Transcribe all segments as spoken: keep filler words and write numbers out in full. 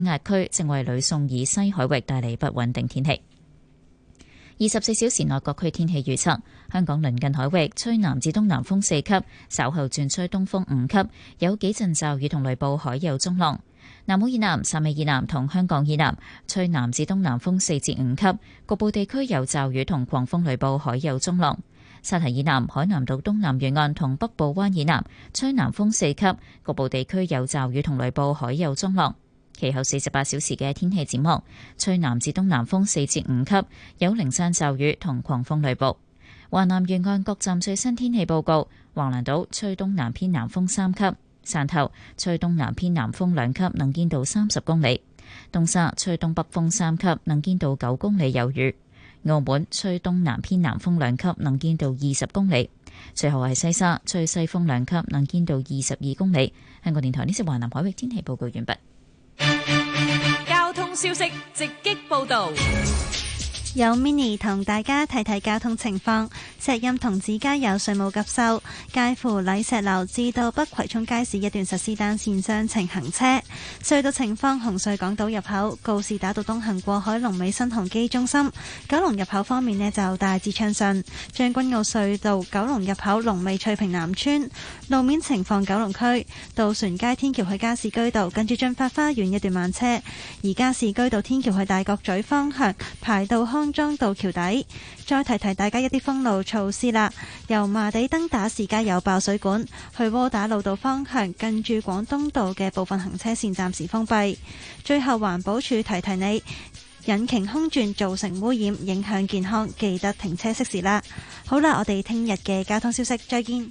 壓區正為呂宋以西海域帶嚟不穩定天氣。二十四小時內各區天氣預測：香港鄰近海域吹南至東南風四級，稍後轉吹東風五級，有幾陣驟雨同雷暴，海有中浪。南澳以南、汕尾以南同香港以南吹南至東南風四至五級，局部地區有驟雨同狂風雷暴，海有中浪。沙堤以南、海南島東南沿岸同北部灣以南吹南風四級，局部地區有驟雨同雷暴，海有中浪。其後四十八小時嘅天氣展望，吹南至東南風四至五級，有零散驟雨同狂風雷暴。華南沿岸各站最新天氣報告：橫瀾島吹東南偏南風三級，汕頭吹東南偏南風兩級，能見度三十公里；東沙吹東北風三級，能見度九公里有雨；澳門吹東南偏南風兩級，能見度二十公里。最後係西沙吹西風兩級，能見度二十二公里。香港電台呢次華南海域天氣報告完畢。 交通消息直擊報道， 有 Mini 同大家睇睇交通情況。石蔭同子街有水務急修，介乎禮石樓至到北葵涌街市一段實施單線雙程行車。隧道情況：紅隧港島入口告士打道東行過海龍尾新鴻基中心，九龍入口方面呢就大致暢順。將軍澳隧道九龍入口龍尾翠屏南村。路面情況：九龍區渡船街天橋去加士居道近住駿發花園一段慢車，而加士居道天橋去大角咀方向排到康莊道橋底。再提提大家一啲封路措施啦，油麻地登打士街有爆水管，去窩打老道方向近住廣東道嘅部分行車線暫時封閉。最後環保署提提你，引擎空轉造成污染，影響健康，記得停車熄匙啦。好啦，我哋聽日嘅交通消息再見。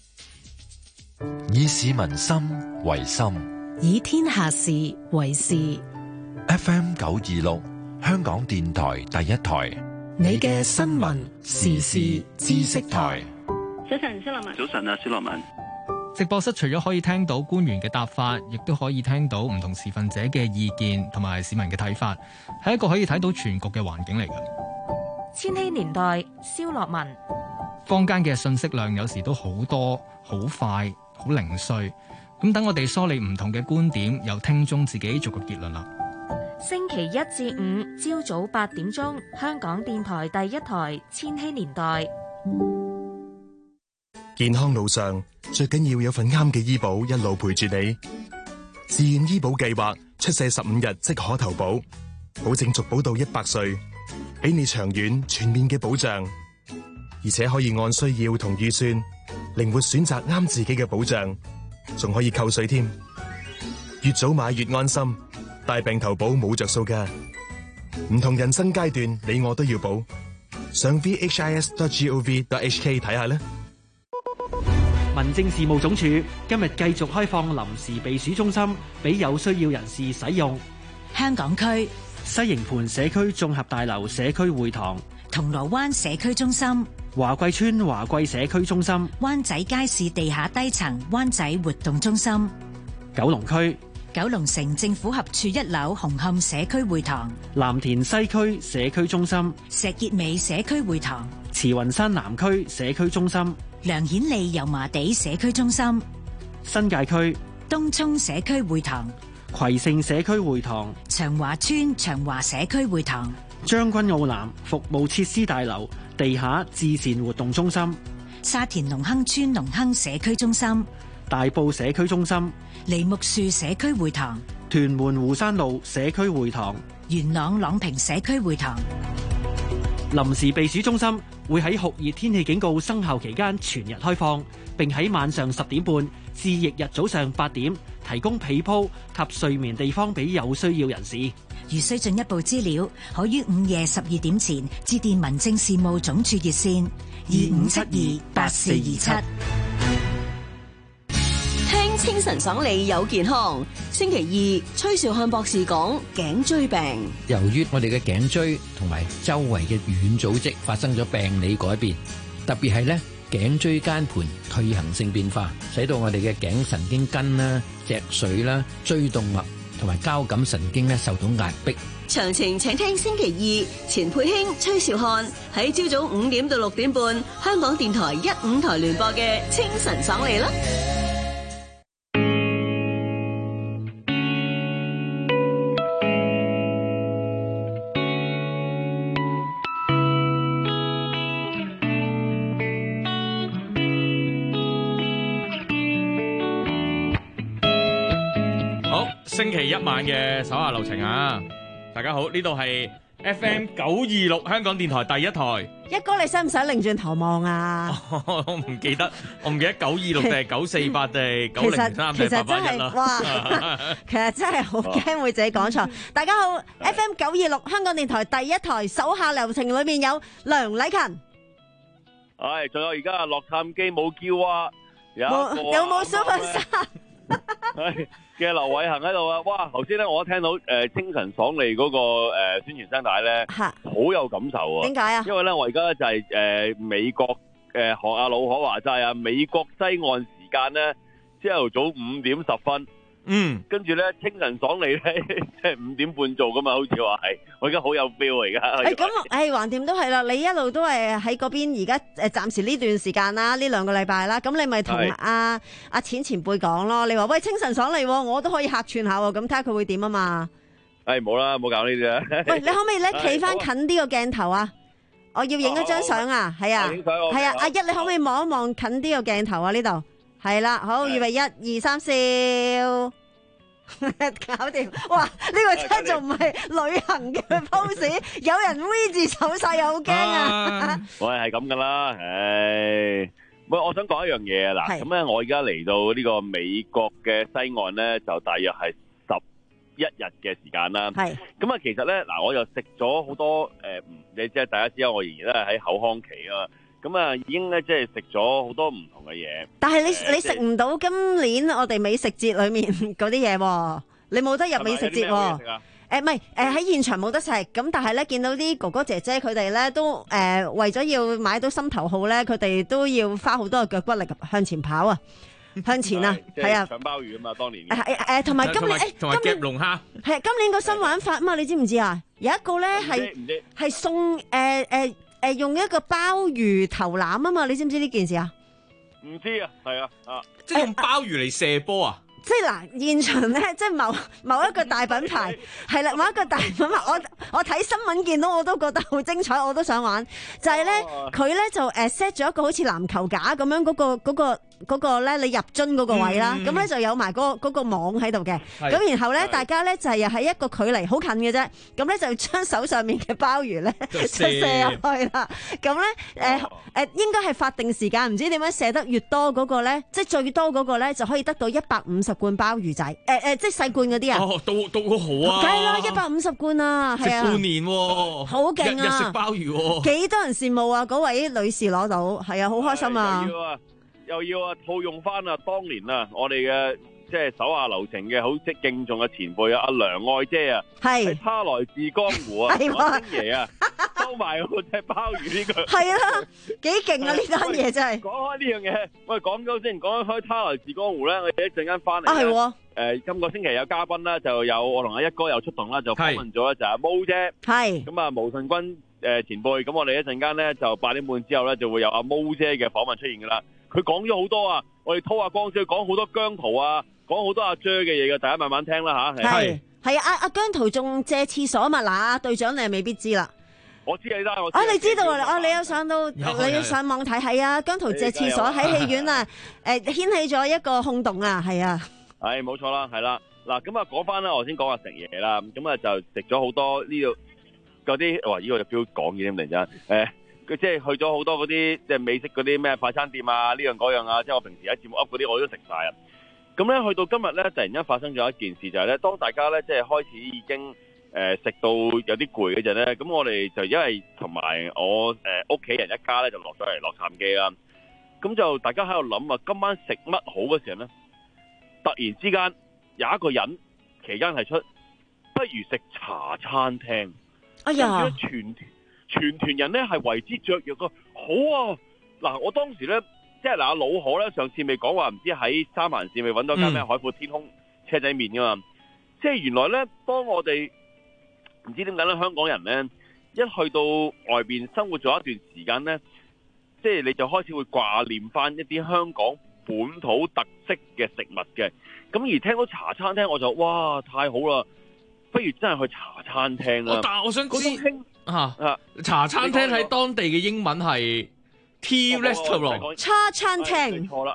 以市民心為心， 以天下事為事。 F M 九二六香港電台第一台， 你嘅新聞時事知識台。 早晨，蕭樂文。 早晨啊，蕭樂文。 直播室除咗可以聽到官員嘅答法，亦都可以聽到唔同持份者嘅意見同埋市民嘅睇法，係一個可以睇到全局嘅環境嚟嘅。 千禧年代，蕭樂文。 坊間嘅信息量有時都好多、好快、好零碎，咁等我哋梳理唔同嘅觀點，由聽眾自己做個結論啦。 星期一至五朝早八點鐘，香港電台第一台千禧年代。 健康路上最緊要有份啱嘅醫保一路陪住你。自願醫保計劃出世十五日即可投保，保證續保到一百歲，俾你長遠全面嘅保障，而且可以按需要同預算靈活選擇啱自己嘅保障，仲可以扣稅添。越早買越安心。大病投保冇着數㗎，唔同人生階段，你我都要保。上 v h i s dot gov dot h k 睇下啦。 民政事務總署今日繼續開放臨時避暑中心俾有需要人士使用。 香港區西營盤社區綜合大樓社區會堂、 銅鑼灣社區中心、 華貴村華貴社區中心、 灣仔街市地下低層灣仔活動中心、 九龍區九龍城政府合署一樓紅磡社區會堂、 藍田西區社區中心、 石硤尾社區會堂、 慈雲山南區社區中心、 梁顯利油麻地社區中心、 新界區東涌社區會堂、 葵盛社區會堂、 長華村長華社區會堂、 將軍澳南服務設施大樓地下至善活動中心、 沙田隆亨村隆亨社區中心、 大埔社區中心、 梨木樹社區會堂、 屯門湖山路社區會堂、 元朗朗屏社區會堂。 臨時避暑中心會喺酷熱天氣警告生效期間全日開放，並喺晚上十點半至翌日早上八點提供被鋪及睡眠地方俾有需要人士。 如需進一步資料，可於午夜十二點前致電民政事務總署熱線二五七二八四二七。 聽清晨爽利有健康。星期二，崔兆漢博士講頸椎病。 由於我哋嘅頸椎同埋周圍嘅軟組織發生咗病理改變，特別係咧頸椎間盤退行性變化，使到我哋嘅頸神經根啦、脊髓啦、椎動脈同埋交感神經咧受到壓迫。 詳情請聽星期二，錢佩興、崔兆漢喺朝早五點到六點半，香港電台一五台聯播嘅清晨爽利啦。 星期一晚嘅手下留情啊！大家好，呢度係 F M 九二六香港電台第一台。 一哥，你使唔使擰轉頭望啊？ 我唔記得，我唔記得九二六定係九四八定係九零三定係八八一啦。 哇，其實真係好驚會自己講錯。大家好 ，F M 九二六香港電台第一台手下留情裏面有梁禮勤。 係，仲有而家洛杉磯冇叫啊，有有冇 Super Star？ 係嘅劉偉恒喺度啊！哇，頭先咧我聽到誒、呃、清晨爽利嗰、那個誒、呃、宣傳聲帶咧，好有感受啊！ 點解啊？ 因為咧我而家咧就係、是、誒、呃、美國誒、呃、學阿老可話齋啊，美國西岸時間咧朝頭早五點十分。嗯，跟住咧清晨爽利咧，即係五點半做噶嘛，好似話係，我而家好有 feel 啊！而家， 誒咁，誒橫掂都係啦，你一路都係喺嗰邊，而家誒暫時呢段時間啦，呢兩個禮拜啦，咁你咪同阿阿錢前輩講咯，你話喂清晨爽利，我都可以客串下喎，咁睇下佢會點啊嘛？ 誒冇啦，冇搞呢啲啊！ 喂，你可唔可以咧企翻近啲個鏡頭啊？我要影一張相啊，係啊，係啊，阿一你可唔可以望一望近啲個鏡頭啊？呢度。係啦，好，預備一二三笑，搞掂！哇，呢、這個真係仲唔係旅行嘅 pose， 有人 V 字手勢又好驚啊！ 我係咁噶啦，唉，喂，我想講一樣嘢啊，嗱，咁咧我而家嚟到呢個美國嘅西岸咧，就大約係十一日嘅時間啦。係，咁啊，其實咧，嗱，我又食咗好多誒、呃，你即係大家知道，我仍然咧喺口腔期啊。咁啊，已經咧即係食咗好多唔同嘅嘢。但係你、呃、你食唔到今年我哋美食節裏面嗰啲嘢喎，你冇得入美食節喎。誒唔係誒喺現場冇得食，咁但係咧見到啲哥哥姐姐佢哋咧都誒、呃、為咗要買到心頭好咧，佢哋都要花好多嘅腳骨力向前跑啊，向前啊，係啊，搶鮑魚啊嘛，當年。誒誒同埋今年誒同埋夾龍蝦。係今年個新玩法啊嘛，你知唔知啊？有一個咧係係送誒誒。呃呃誒，用一個鮑魚頭腩啊嘛，你知唔知呢件事啊？唔知啊，係啊，啊， 即係用鮑魚嚟射波啊！ 即係嗱，現場咧，即係某某一個大品牌係啦，某一個大品牌，我我睇新聞見到我都覺得好精彩，我都想玩。就係咧，佢咧就誒 set 咗一個好似籃球架咁樣嗰個嗰個嗰個咧，你入樽嗰個位啦，咁咧就有埋嗰嗰個網喺度嘅。咁然後咧，大家咧就係又喺一個距離好近嘅啫。咁咧就將手上面嘅鮑魚咧就射入去啦。咁咧誒誒，應該係法定時間，唔知點解射得越多嗰個咧，即係最多嗰個咧就可以得到一百五十罐鮑魚仔，誒、呃、誒，即係細罐嗰啲啊！ 哦，都都好啊！ 梗係啦，一百五十罐啊，係啊， 食半年喎， 好勁啊！ 日日食鮑魚喎， 幾多人羨慕啊！嗰位女士攞到，係啊，好開心啊！ 又要啊，又要啊，套用翻啊，當年啊，我哋嘅即係手下留情嘅好即敬重嘅前輩啊，阿梁愛姐啊，係他來自江湖啊，阿星爺啊，收埋嗰隻鮑魚呢個， 係啊，幾勁啊！呢單嘢真係。 講開呢樣嘢，喂，講咗先，講開他來自江湖咧，我哋一陣間翻嚟啊，係喎。 誒，今個星期有嘉賓啦，就有我同阿一哥又出動啦，就訪問咗就阿毛姐，係咁啊，毛舜筠誒前輩，咁我哋一陣間咧就八點半之後咧就會有阿毛姐嘅訪問出現噶啦。佢講咗好多啊，我哋拖下光先，講好多姜濤啊，講好多阿 J 嘅嘢嘅，大家慢慢聽啦吓。 係係啊，阿阿姜濤仲借廁所嘛？嗱，隊長你係未必知啦。 我知你啦，我啊，你知道啊？哦，你有上到，你要上網睇，係啊，姜濤借廁所喺戲院啊，誒，掀起咗一個轟動啊，係啊。 係冇錯啦，係啦。嗱，咁啊講翻啦，我先講下食嘢啦。咁啊就食咗好多呢度嗰啲，哇！呢個就標講嘢咁突然間，誒，佢即係去咗好多嗰啲即係美式嗰啲咩快餐店啊，呢樣嗰樣啊，即係我平時喺節目 up 嗰啲我都食晒啊。咁咧去到今日咧，突然間發生咗一件事，就係咧，當大家咧即係開始已經誒食到有啲攰嗰陣咧，咁我哋就因為同埋我誒屋企人一家咧就落咗嚟洛杉磯啦。咁就大家喺度諗啊，今晚食乜好嘅時候咧，突然之間有一個人期間係出，不如食茶餐廳。哎呀！全全團人咧係為之雀躍個好啊！嗱，我當時咧即係嗱，阿老何咧上次未講話，唔知喺三藩市未揾到間咩海闊天空車仔麵噶嘛？即係原來咧，當我哋唔知點解咧，香港人咧一去到外邊生活咗一段時間咧，即係你就開始會掛念翻一啲香港本土特色嘅食物嘅。咁而聽到茶餐廳，我就哇太好啦！不如真係去茶餐廳啦！ 但係我想知啊，茶餐廳喺當地嘅英文係 tea restaurant， 茶餐廳。 錯啦，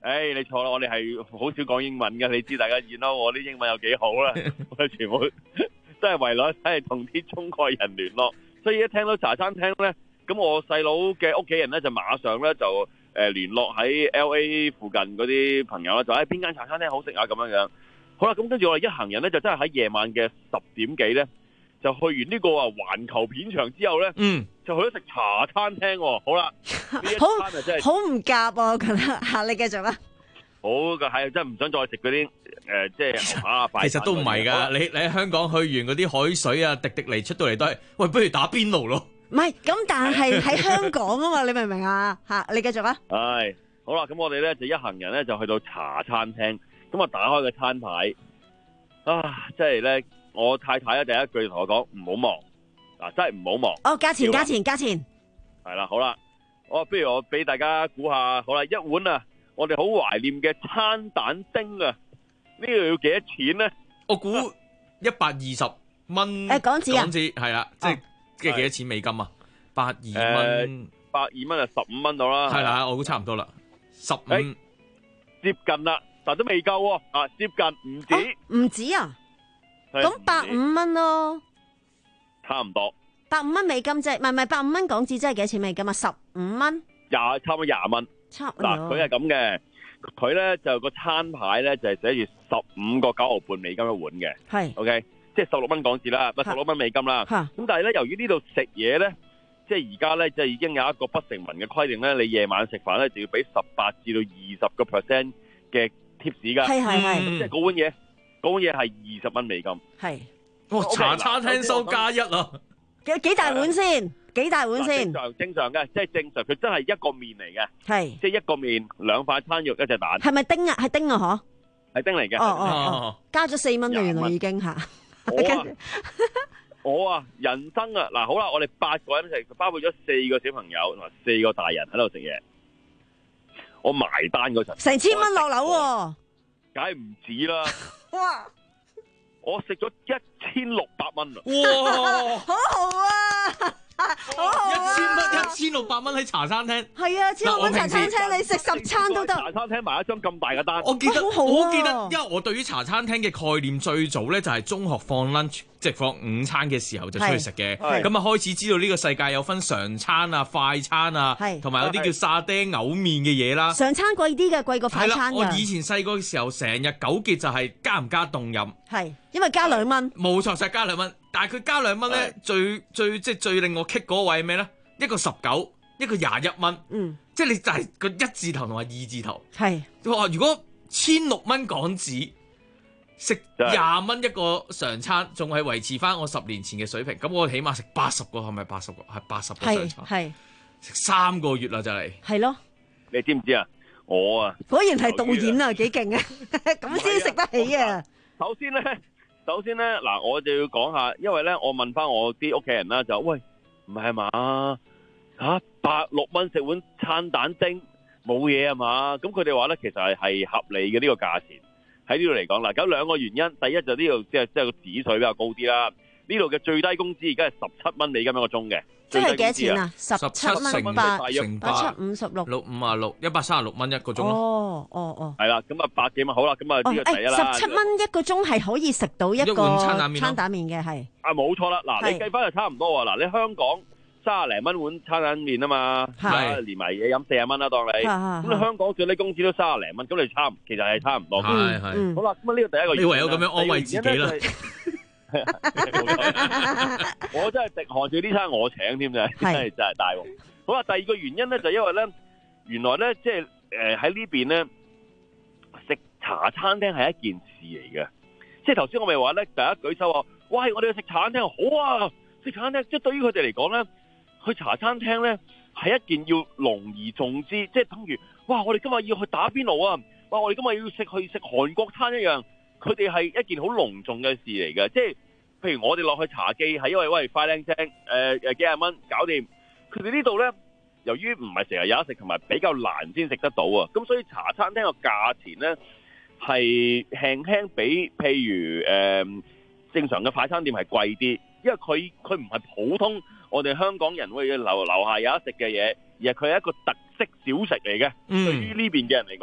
誒，你錯啦，我哋係好少講英文嘅，你知大家見咯，我啲英文有幾好啦，我哋全部真係為咗真係同啲中國人聯絡，所以一聽到茶餐廳咧，咁我細佬嘅屋企人咧就馬上咧就誒聯絡喺 L A 附近嗰啲朋友啦，就喺邊間茶餐廳好食啊咁樣樣。好啦，咁跟住我哋一行人咧就真係喺夜晚嘅十點幾咧，就去完呢個啊環球片場之後咧， 嗯， 就去咗食茶餐廳喎。好啦，呢一餐就真係好唔夾啊！我覺得嚇，你繼續啦。 好嘅，係真係唔想再食嗰啲誒，即係牛扒啊、快餐。 其實都唔係㗎，你你喺香港去完嗰啲海水啊、迪迪尼出到嚟都係，喂，不如打邊爐咯。 唔係，咁但係喺香港啊嘛，你明唔明啊？嚇，你繼續啊。 係，好啦，咁我哋咧就一行人咧就去到茶餐廳，咁啊打開個餐牌，啊，即係咧，我太太咧第一句同我講唔好忙，嗱，真係唔好忙。 哦，價錢價錢價錢。 係啦，好啦，我不如我俾大家估下，好啦，一碗啊，我哋好懷念嘅餐蛋丁啊，呢度要幾多錢咧？ 我估一百二十蚊。 誒港紙啊？ 港紙係啦，即係即係幾多錢美金啊？百二蚊， 百二蚊啊，十五蚊到啦。 係啦，我估差唔多啦，十五接近啦，但都未夠喎，啊，接近唔止， 唔止啊？咁百五蚊咯， 差唔多。 百五蚊美金啫，唔係唔係百五蚊港紙，即係幾多錢美金啊？十五蚊， 廿差唔多廿蚊。 差嗱，佢係咁嘅，佢咧就個餐牌咧就係寫住十五個九毫半美金一碗嘅， 係 ，OK，即係十六蚊港紙啦，唔係十六蚊美金啦。咁但係咧，由於呢度食嘢咧，即係而家咧，即係已經有一個不成文嘅規定咧，你夜晚食飯咧就要俾十八至到二十個 percent 嘅 tips 噶， 係係係， 即係嗰碗嘢，嗰碗嘢係二十蚊美金。 係， 哇！茶餐廳收加一啊！ 幾幾大碗先？幾大碗先？ 正常正常嘅，即係正常，佢真係一個麵嚟嘅， 係， 即係一個麵兩塊餐肉一隻蛋。 係咪丁啊？係丁啊？嗬？ 係丁嚟嘅。 哦哦哦，加咗四蚊啦，原來已經嚇。 我啊，我啊，人生啊，嗱好啦，我哋八個人食，包括咗四個小朋友同埋四個大人喺度食嘢。我埋單嗰陣， 成千蚊落樓喎， 梗係唔止啦。 哇！ 我食咗一千六百蚊啊！ 哇， 好好啊！好好啊！ 一千蚊，一千六百蚊喺茶餐廳。 係啊，千六蚊茶餐廳，你食十餐都得。 茶餐廳買一張咁大嘅單， 我記得， 好好啊、 我記得，因為我對於茶餐廳嘅概念最早咧就係中學放 lunch，即係放午餐嘅時候就出去食嘅。咁啊開始知道呢個世界有分常餐啊、快餐啊，同埋有啲叫沙爹牛麵嘅嘢啦。 常餐貴啲嘅，貴過快餐㗎。 我以前細個嘅時候，成日糾結就係加唔加凍飲。 係，因為加兩蚊。 冇錯，就係加兩蚊。但係佢加兩蚊咧，最最即係最令我棘嗰位咩咧？一個十九，一個廿一蚊。嗯，即係你就係個一字頭同埋二字頭。係，哇！如果千六蚊港紙食廿蚊一個常餐，仲係維持翻我十年前嘅水平，咁我起碼食八十個，係咪八十個？係八十個常餐。係食三個月啦，就嚟。係咯。你知唔知啊？我啊，果然係導演啊，幾勁啊！咁先食得起啊！ 首先咧。首先咧，嗱，我就要講下，因為咧，我問翻我啲屋企人啦，就喂，唔係嘛嚇，百六蚊食碗餐蛋丁冇嘢啊嘛？咁佢哋話咧，其實係係合理嘅呢個價錢喺呢度嚟講啦。有兩個原因，第一就呢度即係即係個指數比較高啲啦。呢度嘅最低工資而家係十七蚊美金一個鐘嘅， 即係幾多錢啊？十七蚊八乘八七五十六六五啊六一百三十六蚊一個鐘咯。 哦哦哦， 係啦，咁啊百幾蚊好啦，咁啊呢個第一啦。十七蚊一個鐘係可以食到一個餐蛋麵餐蛋麵嘅係。 啊冇錯啦，嗱你計翻就差唔多喎。嗱你香港三廿零蚊碗餐蛋麵啊嘛，係連埋嘢飲四十蚊啦，當你咁你香港最低工資都三廿零蚊，咁你差其實係差唔多。係係。好啦，咁啊呢個第一個原因。你唯有咁樣安慰自己啦。我真係滴汗住呢餐我請添啫，真係真係大鑊。好啦，第二個原因咧就因為咧，原來咧即係誒喺呢邊咧食茶餐廳係一件事嚟嘅。即係頭先我咪話咧，第一舉手話，喂，我哋去食茶餐廳好啊，食茶餐廳即係對於佢哋嚟講咧，去茶餐廳咧係一件要隆而重之，即係等於哇，我哋今日要去打邊爐啊，哇，我哋今日要食去食韓國餐一樣。佢哋係一件好隆重嘅事嚟嘅，即係譬如我哋落去茶記係因為喂快靚正，誒、呃、誒幾廿蚊搞掂。佢哋呢度咧，由於唔係成日有得食，同埋比較難先食得到啊，咁所以茶餐廳個價錢咧係輕輕比譬如誒、呃、正常嘅快餐店係貴啲，因為佢佢唔係普通我哋香港人會樓樓下有得食嘅嘢，而係佢係一個特色小食嚟嘅。嗯、對於呢邊嘅人嚟講。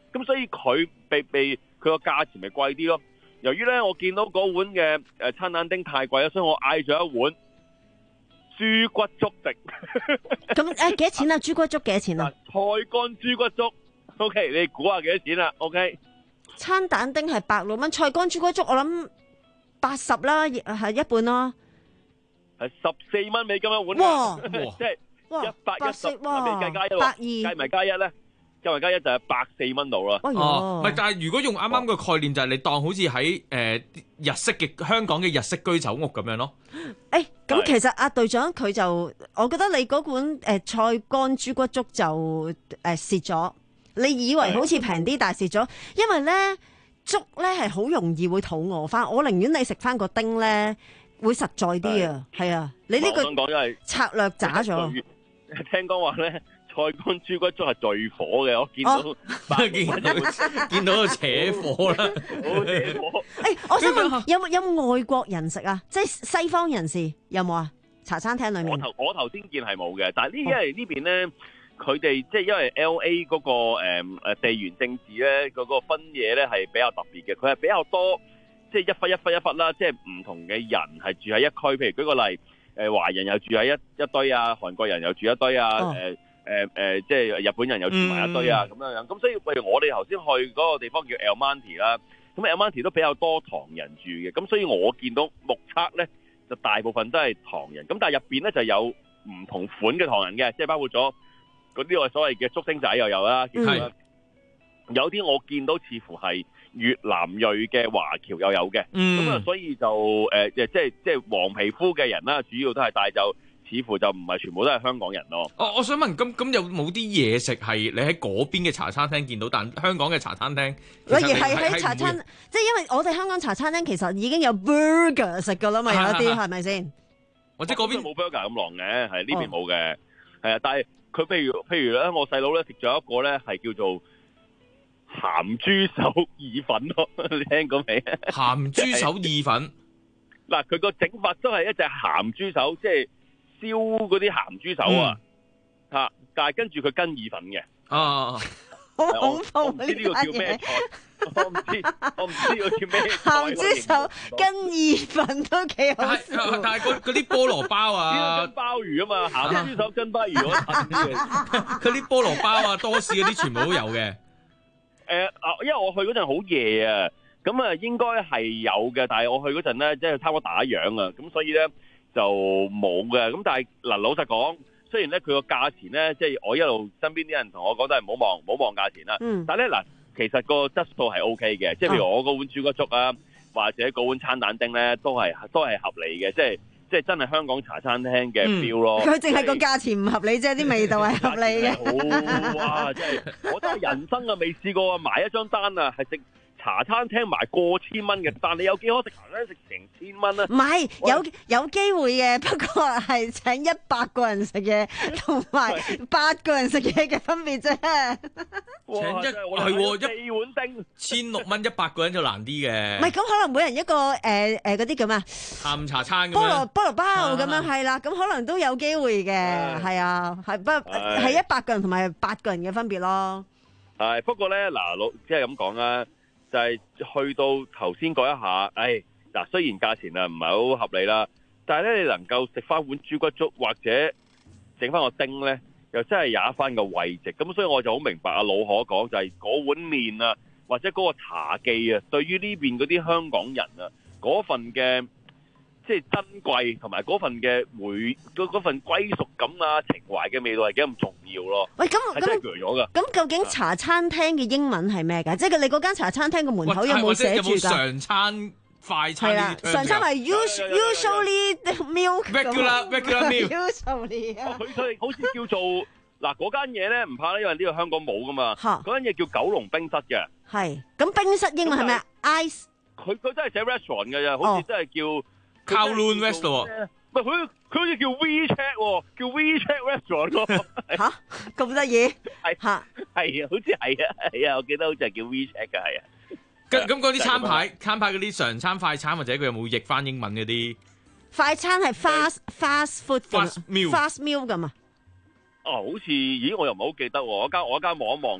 咁所以佢被被佢個價錢咪貴啲咯。由於咧我見到嗰碗嘅誒餐蛋丁太貴啦，所以我嗌咗一碗豬骨粥食。 咁誒幾多錢啊？豬骨粥幾多錢啊？ 菜乾豬骨粥 ，OK， 你估下幾多錢啦 ？OK， 餐蛋丁係百六蚊，菜乾豬骨粥我諗八十啦，係一半咯。 係十四蚊美金一碗， 哇！ 即係一百一十，未計加一百二， 計埋加一咧，計埋加一就係百四蚊度啦。 哦，唔係，但係如果用啱啱個概念就係你當好似喺誒日式嘅香港嘅日式居酒屋咁樣咯。 誒，咁其實阿隊長佢就，我覺得你嗰碗誒菜乾豬骨粥就誒蝕咗。你以為好似平啲，但係蝕咗，因為咧粥咧係好容易會肚餓翻。我寧願你食翻個丁咧。會實在啲啊，係啊，你呢個策略渣咗。 聽講話咧，菜乾豬骨粥係最火嘅，我見到、哦、 見到見到扯火啦， 好扯火。 誒，我想問有冇有冇外國人食啊？即係西方人士有冇啊？茶餐廳裏面， 我頭我頭先見係冇嘅，但係呢因為呢邊咧，佢哋即係因為 L A 嗰個誒誒地緣政治咧，嗰個分野咧係比較特別嘅，佢係比較多。即係一忽一忽一忽啦，即係唔同嘅人係住喺一區。譬如舉個例，誒華人又住喺一一堆啊，韓國人又住一堆啊，誒誒誒，即係日本人又住埋一堆啊，咁樣樣。咁所以譬如我哋頭先去嗰個地方叫 El Monte 啦，咁 El Monte 都比較多唐人住嘅。咁所以我見到目測咧，就大部分都係唐人。咁但係入邊咧就有唔同款嘅唐人嘅，即係包括咗嗰啲我所謂嘅竹升仔又有啦。係。有啲我見到似乎係越南裔嘅華僑又有嘅，咁啊、嗯，所以就誒誒、呃，即係即係黃皮膚嘅人啦，主要都係，但係就似乎就唔係全部都係香港人咯。 哦，我想問，咁咁有冇啲嘢食係你喺嗰邊嘅茶餐廳見到，但香港嘅茶餐廳， 例如係喺茶餐，即係因為我哋香港茶餐廳其實已經有 burger 食噶啦嘛，有一啲係咪先？ 或者嗰邊冇 burger 咁狼嘅，係呢邊冇嘅，係啊，但係佢譬如譬如咧，我細佬咧食咗一個咧係叫做鹹豬手意粉咯，你聽過未？ 鹹豬手意粉， 嗱，佢個整法都係一隻鹹豬手，即係燒嗰啲鹹豬手啊，吓、嗯，但係跟住佢跟意粉嘅。 啊， 好恐怖呢呢個叫咩菜？我唔知，我唔知個叫咩菜。 鹹豬手跟意粉都幾好笑。 但係嗰嗰啲菠蘿包啊， 跟鮑魚啊嘛，鹹豬手跟鮑魚嗰陣嘅， 佢啲菠蘿包啊、多士嗰啲全部都有嘅。 誒啊！因為我去嗰陣好夜啊，咁啊應該係有嘅，但係我去嗰陣咧，即係差唔多打烊啊，咁所以咧就冇嘅。咁但係嗱，老實講，雖然咧佢個價錢咧，即係我一路身邊啲人同我講都係唔好望，唔好望價錢啦。嗯。但係咧嗱，其實個質素係 O K 嘅，即係譬如我嗰碗豬骨粥啊，或者嗰碗餐蛋丁咧，都係都係合理嘅，即係。即係真係香港茶餐廳嘅 feel 咯， 佢淨係個價錢唔合理啫，啲味道係合理嘅。 好哇！真係我真係人生啊未試過啊，買一張單啊係食茶餐廳埋過千蚊嘅，但你有幾可食茶餐廳食成千蚊啊？ 唔係，有有機會嘅，不過係請一百個人食嘢同埋八個人食嘢嘅分別啫。 請一係喎， 一四碗丁千六蚊，一百個人就難啲嘅。 唔係咁，可能每人一個誒誒嗰啲叫咩？ 下午茶餐咁樣。菠蘿菠蘿包咁樣係啦，咁可能都有機會嘅，係啊，係不係一百個人同埋八個人嘅分別咯。 係不過咧，嗱老即係咁講啦。就係去到頭先嗰一下，誒嗱，雖然價錢啊唔係好合理啦，但係咧你能夠食翻碗豬骨粥或者整翻個丁咧，又真係有一番嘅位值。咁所以我就好明白阿老可講，就係嗰碗麵啊，或者嗰個茶記啊，對於呢邊嗰啲香港人啊，嗰份嘅即係珍貴同埋嗰份嘅回嗰份歸屬感啊、情懷嘅味道係幾咁重要咯。 喂，咁咁真係鋸咗噶。 咁究竟茶餐廳嘅英文係咩㗎？即係你嗰間茶餐廳嘅門口有冇寫住㗎？ 有冇常餐、快餐？係啦， 常餐係 usually milk regular regular milk。 usually 啊。 佢佢好似叫做嗱嗰間嘢咧，唔怕啦，因為呢個香港冇噶嘛。嗰間嘢叫九龍冰室嘅。 係。咁冰室英文係咩 ？ice。 佢佢真係寫 restaurant 嘅啫，好似真係叫。 Kowloon West 喎， 唔係佢佢好似叫 WeChat 喎，叫 WeChat Restaurant 咯。 嚇咁得意？ 係嚇係啊，好似係啊，係啊，我記得好似係叫 WeChat 㗎，係啊。 咁咁嗰啲餐牌，餐牌嗰啲常餐、快餐或者佢有冇譯翻英文嗰啲？ 快餐係 fast fast food fast meal fast meal 㗎嘛？ 哦，好似咦，我又唔係好記得喎。我間我間望一望先。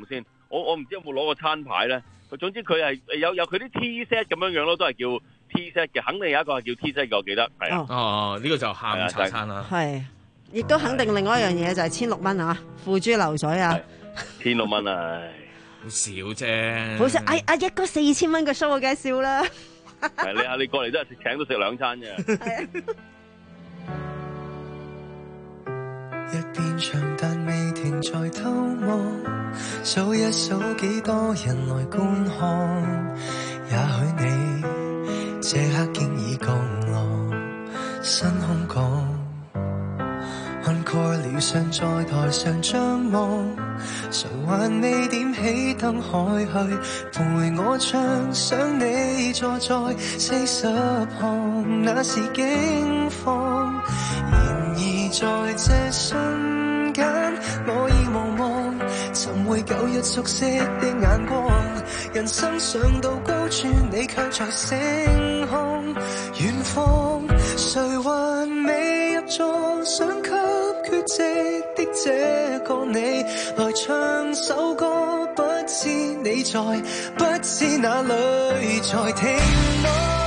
我我唔知有冇攞過餐牌咧。佢總之佢係有有佢啲 T set 咁樣樣咯，都係叫 T set 嘅，肯定有一個係叫 T set 嘅，我記得係啊。 哦，呢個就下午茶餐啦。 係，亦都肯定另外一樣嘢就係千六蚊啊，付諸流水啊。 千六蚊啊， 好少啫。 好少，哎阿一哥四千蚊個 show 我梗係笑啦。 係你啊，你過嚟都係請到食兩餐啫。 一邊唱但未停在偷望，數一數幾多人來觀看，也許你這刻經已降落新空港，看過了尚在台上張望，誰還未點起燈開去陪我唱，想你坐在四十行，那是驚慌。然而在這瞬間，我已無望尋回舊日熟悉的眼光，人生上到高處，你卻在星空遠方，誰還未入座，想給缺席的這個你來唱首歌，不知你在，不知哪裏在聽我。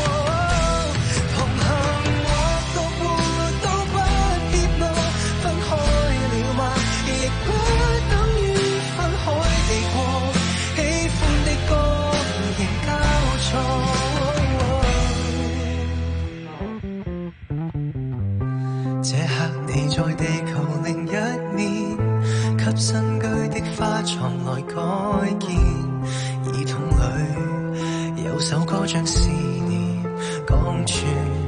這刻你在地球另一面，給新居的花床來改建，耳筒裏有首歌將思念講穿，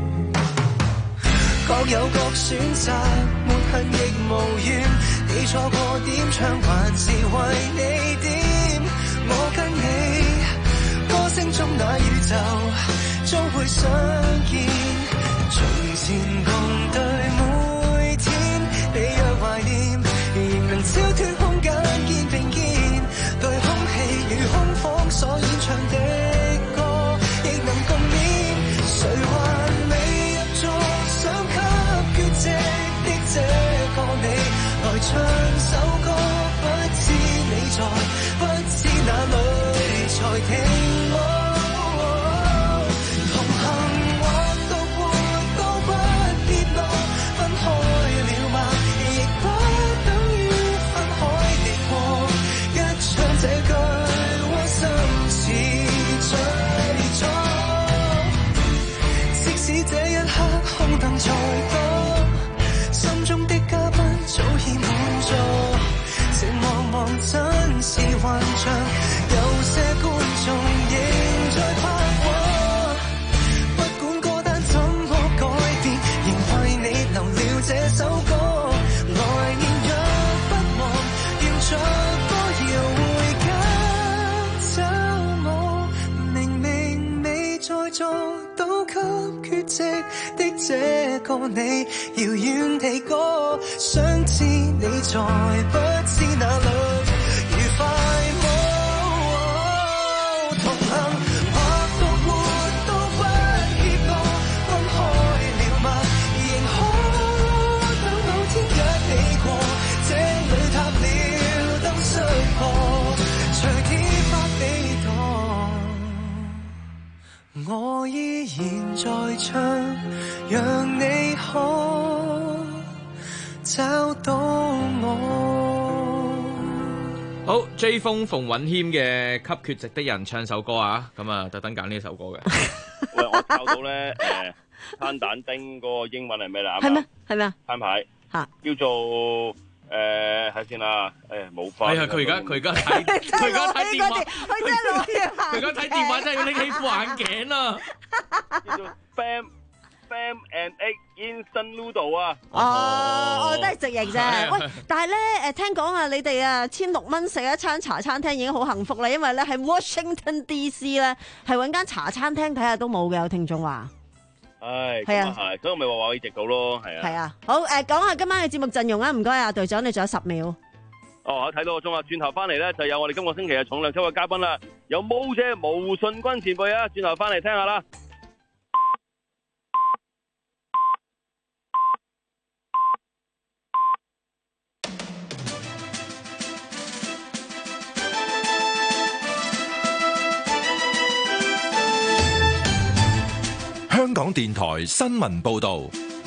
各有各選擇，沒恨亦無怨，你錯過點唱還是為你點，我跟你歌聲中那宇宙終會相見，從前共對每天，你若懷念，仍能超脫空間肩並肩，對空氣與空房所演唱的歌，亦能共勉。誰還未入座，想給缺席的這個你來唱首歌，不知你在，不知哪裏才聽我。空凳再多，心中的嘉賓早已滿座，靜望望真是幻象，有些觀眾仍在拍和，不管歌單怎麼改變，仍為你留了這首歌，來年若不忘，讓着歌謠回家找我，明明未在座，都給缺席的這個你，遙遠地歌，想知你在，不知哪裏愉快麼？同行或獨活都不怯懦，分開了嗎？仍可等某天一起過，這裏塌了燈摔破，隨天發地堂，我依然在唱，讓你可找到我。 好 ，J 風馮允謙嘅《給缺席的人》唱首歌啊，咁啊特登揀呢首歌嘅。 喂，我抄到咧，誒，餐蛋丁嗰個英文係咩啦？ 係咩？係咩啊？ 餐牌嚇， 叫做誒睇先啦，誒冇法。 係啊，佢而家佢而家睇，佢而家睇電話， 佢真係攞住眼鏡， 佢而家睇電話真係要拎起副眼鏡啊！ 叫做 Spam Spam and Egg Instant Noodle 啊！ 哦，我都係直譯啫。喂，但係咧誒，聽講啊，你哋啊千六蚊食一餐茶餐廳已經好幸福啦，因為咧喺 Washington D C 咧係揾間茶餐廳睇下都冇嘅，有聽眾話。 唉，係啊，係，所以我咪話話可以直到咯，係啊。係啊， 好誒，講下今晚嘅節目陣容啊，唔該啊，隊長，你仲有十秒。 哦，我睇到個鐘啊，轉頭翻嚟咧就有我哋今個星期嘅重量級嘅嘉賓啦，有毛姐毛舜筠前輩啊，轉頭翻嚟聽下啦。 港電台新聞報道。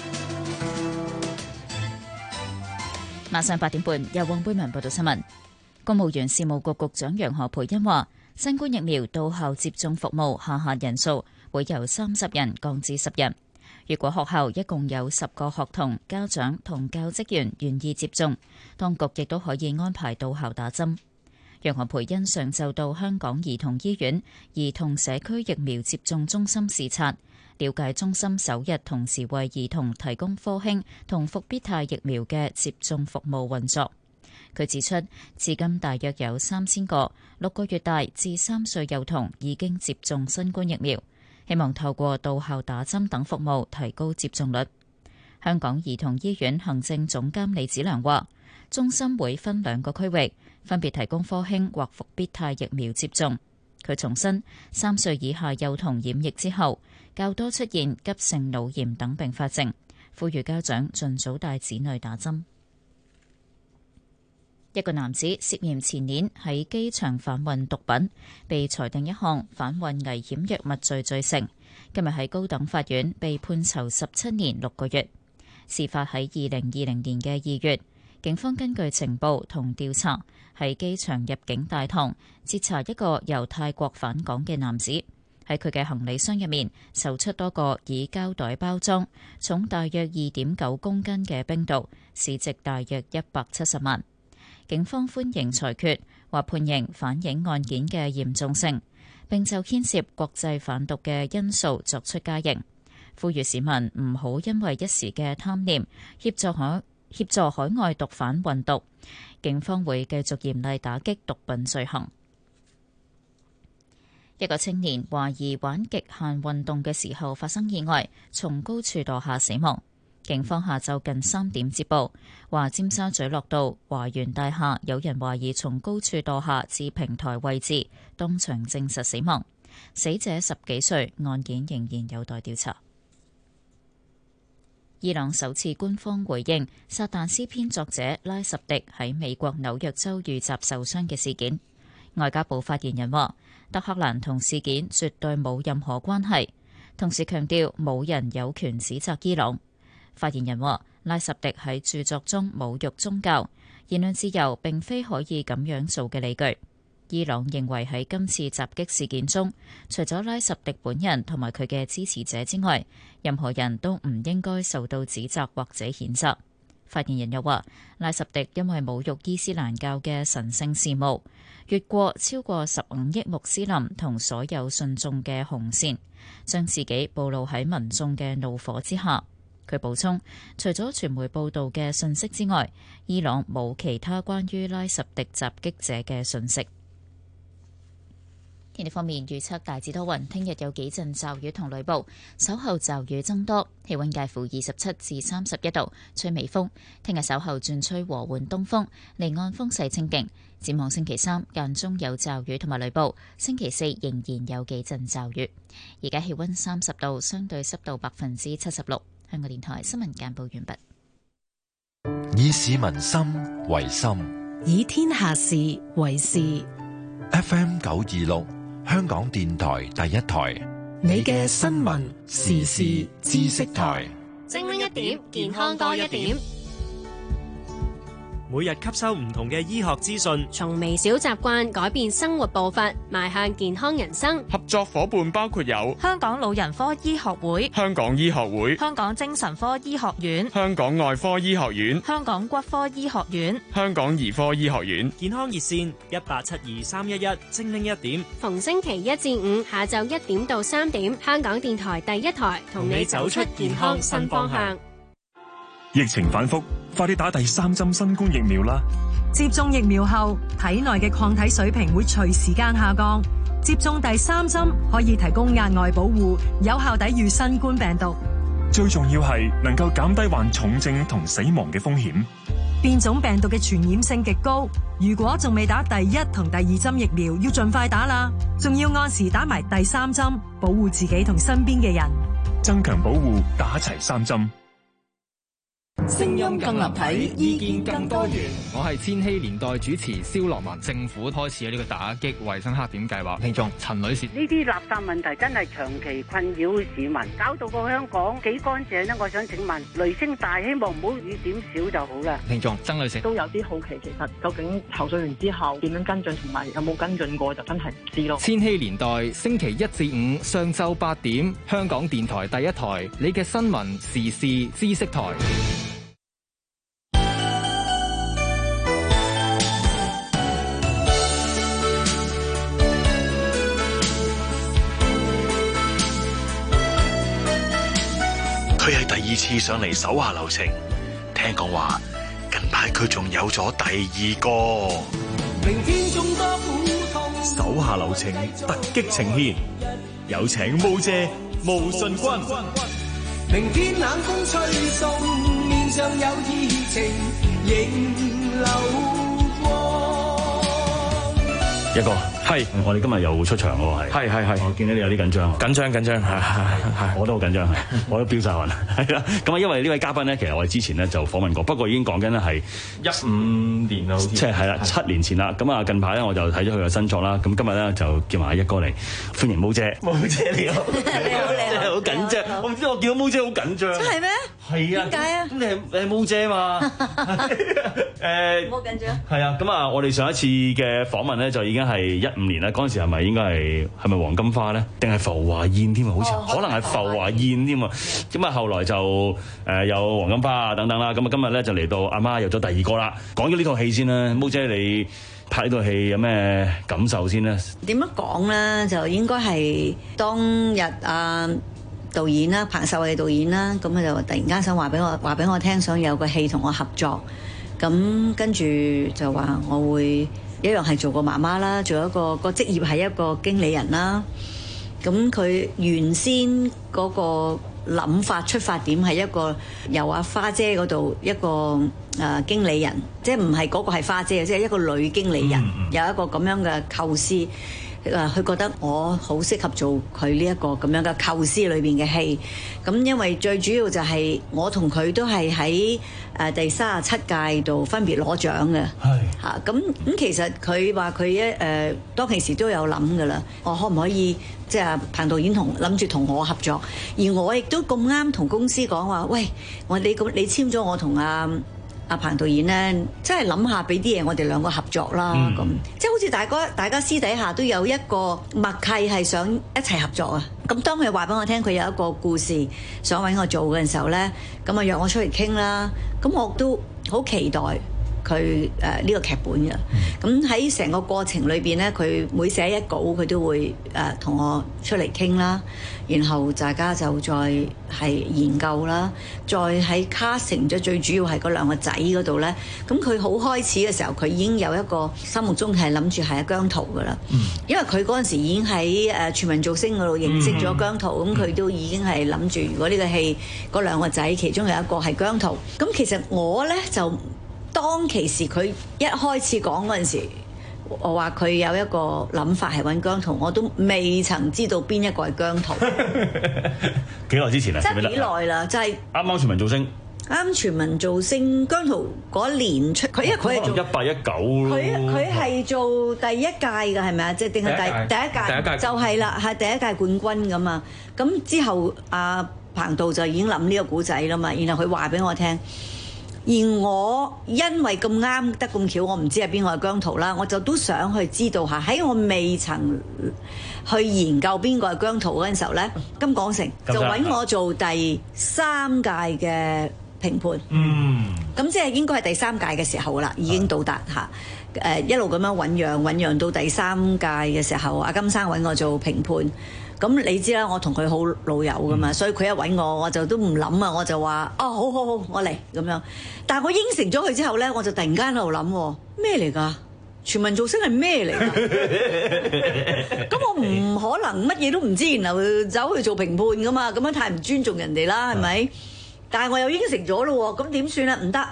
晚上八點半，由黃貝文報道新聞。公務員事務局局長楊何蓓茵話，新冠疫苗到校接種服務下限人數會由三十人降至十人。如果學校一共有十個學童、家長同教職員願意接種，當局亦都可以安排到校打針。楊何蓓茵上晝到香港兒童醫院兒童社區疫苗接種中心視察，了解中心首日同時為兒童提供科興同復必泰疫苗嘅接種服務運作。佢指出，至今大約有三千個六個月大至三歲幼童已經接種新冠疫苗，希望透過到校打針等服務提高接種率。香港兒童醫院行政總監李子良話，中心會分兩個區域，分別提供科興或復必泰疫苗接種。佢重申，三歲以下幼童染疫之後較多出現急性腦炎等併發症，呼籲家長盡早帶子女打針。一個男子涉嫌前年喺機場販運毒品，被裁定一項販運危險藥物罪罪成，今日喺高等法院被判囚十七年六個月。事發喺二零二零年嘅二月，警方根據情報同調查，喺機場入境大堂截查一個由泰國返港嘅男子，喺佢嘅行李箱入面搜出多個以膠袋包裝、重大約二點九公斤嘅冰毒，市值大約一百七十萬。警方歡迎裁決，話判刑反映案件嘅嚴重性，並就牽涉國際販毒嘅因素作出加刑，呼籲市民唔好因為一時嘅貪念協助海協助海外毒販運毒。警方會繼續嚴厲打擊毒品罪行。一個青年懷疑玩極限運動嘅時候發生意外，從高處墮下死亡。警方下晝近三點接報，話尖沙咀樂道華園大廈有人懷疑從高處墮下至平台位置，當場證實死亡。死者十幾歲，案件仍然有待調查。伊朗首次官方回應撒旦詩篇作者拉什迪喺美國紐約州遇襲受傷嘅事件。外交部發言人話，德黑蘭同事件絕對冇任何關係，同時強調冇人有權指責伊朗。發言人話，拉什迪喺著作中侮辱宗教，言論自由並非可以咁樣做嘅理據。伊朗認為喺今次襲擊事件中，除咗拉什迪本人同埋佢嘅支持者之外，任何人都唔應該受到指責或者譴責。發言人又話，拉什迪因為侮辱伊斯蘭教嘅神聖事務，越過超過十五億穆斯林同所有信眾嘅紅線，將自己暴露喺民眾嘅怒火之下。佢補充，除咗傳媒報道嘅信息之外，伊朗冇其他關於拉什迪襲擊者嘅信息。天氣方面預測大致多雲，聽日有幾陣驟雨同雷暴，稍後驟雨增多，氣溫介乎二十七至三十一度，吹微風。聽日稍後轉吹和緩東風，離岸風勢清勁。展望星期三間中有驟雨同埋雷暴，星期四仍然有幾陣驟雨。而家氣溫三十度，相對濕度百分之七十六。香港電台新聞簡報完畢。 以市民心為心， 以天下事為事。 F M 九二六，香港電台第一台， 你嘅新聞時事知識台， 精靈一點，健康多一點。 每日吸收唔同嘅醫學資訊， 從微小習慣改變生活步伐，邁向健康人生。 合作夥伴包括有香港老人科醫學會、 香港醫學會、 香港精神科醫學院、 香港外科醫學院、 香港骨科醫學院、 香港兒科醫學院。 健康熱線一八七二三一一，精靈一點。 逢星期一至五下晝一點到三點，香港電台第一台同你走出健康新方向。 疫情反覆，快啲打第三針新冠疫苗啦！ 接種疫苗後，體內嘅抗體水平會隨時間下降。接種第三針可以提供額外保護，有效抵禦新冠病毒。 最重要係能夠減低患重症同死亡嘅風險。 變種病毒嘅傳染性極高，如果仲未打第一同第二針疫苗，要盡快打啦！仲要按時打埋第三針，保護自己同身邊嘅人。 增強保護，打齊三針。 聲音更立體，意見更多元。 我係千禧年代主持蕭樂文。政府開始咗呢個打擊衛生黑點計劃。聽眾陳女士， 呢啲垃圾問題真係長期困擾市民，搞到個香港幾乾淨呢？我想請問，雷聲大，希望唔好雨點少就好啦。 聽眾曾女士都有啲好奇，其實究竟投訴完之後點樣跟進，同埋有冇跟進過，就真係唔知咯。 千禧年代星期一至五上晝八點，香港電台第一台，你嘅新聞時事知識台。 佢係第二次上嚟手下留情，聽講話近排佢仲有咗第二個。 明天眾多苦痛， 手下留情突擊呈現，有請毛姐毛舜筠。 明天冷風吹送，面上有意情仍流光。 一個係，我哋今日又出場喎，係係係係，我見到你有啲緊張，緊張緊張，係係係，我都好緊張，係，我都飆晒汗，係啦。咁啊，因為呢位嘉賓咧，其實我哋之前咧就訪問過，不過已經講緊咧係一五年啦，即係係啦，七年前啦。咁啊，近排咧我就睇咗佢嘅新作啦。咁今日咧就叫埋一哥嚟，歡迎毛姐。毛姐你好，你好你好，好緊張，我唔知我見到毛姐好緊張。 真係咩？ 係啊。 點解啊？ 咁你係誒毛姐嘛？誒， 唔好緊張。 係啊，咁啊，我哋上一次嘅訪問咧就已經係一五年啦。嗰陣時係咪應該係係咪黃金花咧？定係浮華宴添啊？好似、哦、可能係浮華宴添啊！咁啊，後來就誒、呃、有黃金花啊等等啦。咁啊，今日咧就嚟到阿媽有咗第二個啦。講咗呢套戲先啦，毛姐你拍呢套戲有咩感受先咧？ 點樣講咧？就應該係當日啊導演啦，彭秀慧導演啦，咁佢就突然間想話俾我話俾我聽，想有個戲同我合作。咁跟住就話我會。一樣係做個媽媽啦，做一個個職業係一個經理人啦。咁佢原先嗰個諗法出發點係一個由阿花姐嗰度一個誒、呃、經理人，即係唔係嗰個係花姐，即係一個女經理人，嗯、有一個咁樣嘅構思。誒，佢覺得我好適合做佢呢一個咁樣嘅構思裏邊嘅戲。咁因為最主要就係我同佢都係喺誒第三十七屆度分別攞獎嘅。係嚇咁咁，其實佢話佢一誒當其時都有諗㗎啦。我可唔可以即係彭導演同諗住同我合作？而我亦都咁啱同公司講話，喂，我你咁你簽咗我同阿阿彭導演咧，真係諗下俾啲嘢我哋兩個合作啦。咁、嗯、即係好似大家大家私底下都有一個默契係想一齊合作啊。咁當佢話俾我聽佢有一個故事想揾我做嘅時候咧，咁啊約我出嚟傾啦。咁我都好期待佢誒呢個劇本嘅。咁喺成個過程裏邊咧，佢每寫一稿佢都會誒同、呃、我出嚟傾啦，然後大家就再係研究啦，再喺 casting 咗最主要係嗰兩個仔嗰度咧。咁佢好開始嘅時候，佢已經有一個心目中係諗住係阿姜濤噶啦，嗯、因為佢嗰陣時已經喺誒全民造星嗰度認識咗姜濤，咁佢、嗯、都已經係諗住如果呢個戲嗰兩個仔其中有一個係姜濤，咁其實我咧就。當其時佢一開始講嗰陣時，我話佢有一個諗法係揾姜濤，我都未曾知道邊一個係姜濤。 幾耐之前啊？ 即係幾耐啦？就係啱啱全民造星。 啱全民造星，姜濤嗰一年出，佢因為佢係做一八一九咯。 佢佢係做第一屆嘅係咪啊？即係定係第第一屆？第一屆就係啦，係第一屆冠軍咁啊！咁之後阿彭導就已經諗呢個古仔啦嘛，然後佢話俾我聽。而我因為咁啱得咁巧，我唔知係邊個係姜濤啦，我就都想去知道下。喺我未曾去研究邊個係姜濤嗰陣時候咧，金廣成就揾我做第三屆嘅評判。嗯，咁即係應該係第三屆嘅時候啦，已經到達嚇。誒、呃、一路咁樣醖釀醖釀到第三屆嘅時候，阿金生揾我做評判。咁你知啦，我同佢好老友噶嘛，嗯、所以佢一揾我，我就都唔諗啊，我就話哦，好好好，我嚟咁樣。但係我應承咗佢之後咧，我就突然間喺度諗咩嚟㗎？全民造星係咩嚟㗎？咁我唔可能乜嘢都唔知，然後走去做評判噶嘛？咁樣太唔尊重人哋啦，係咪？嗯、但係我又應承咗咯喎，咁點算啊？唔得。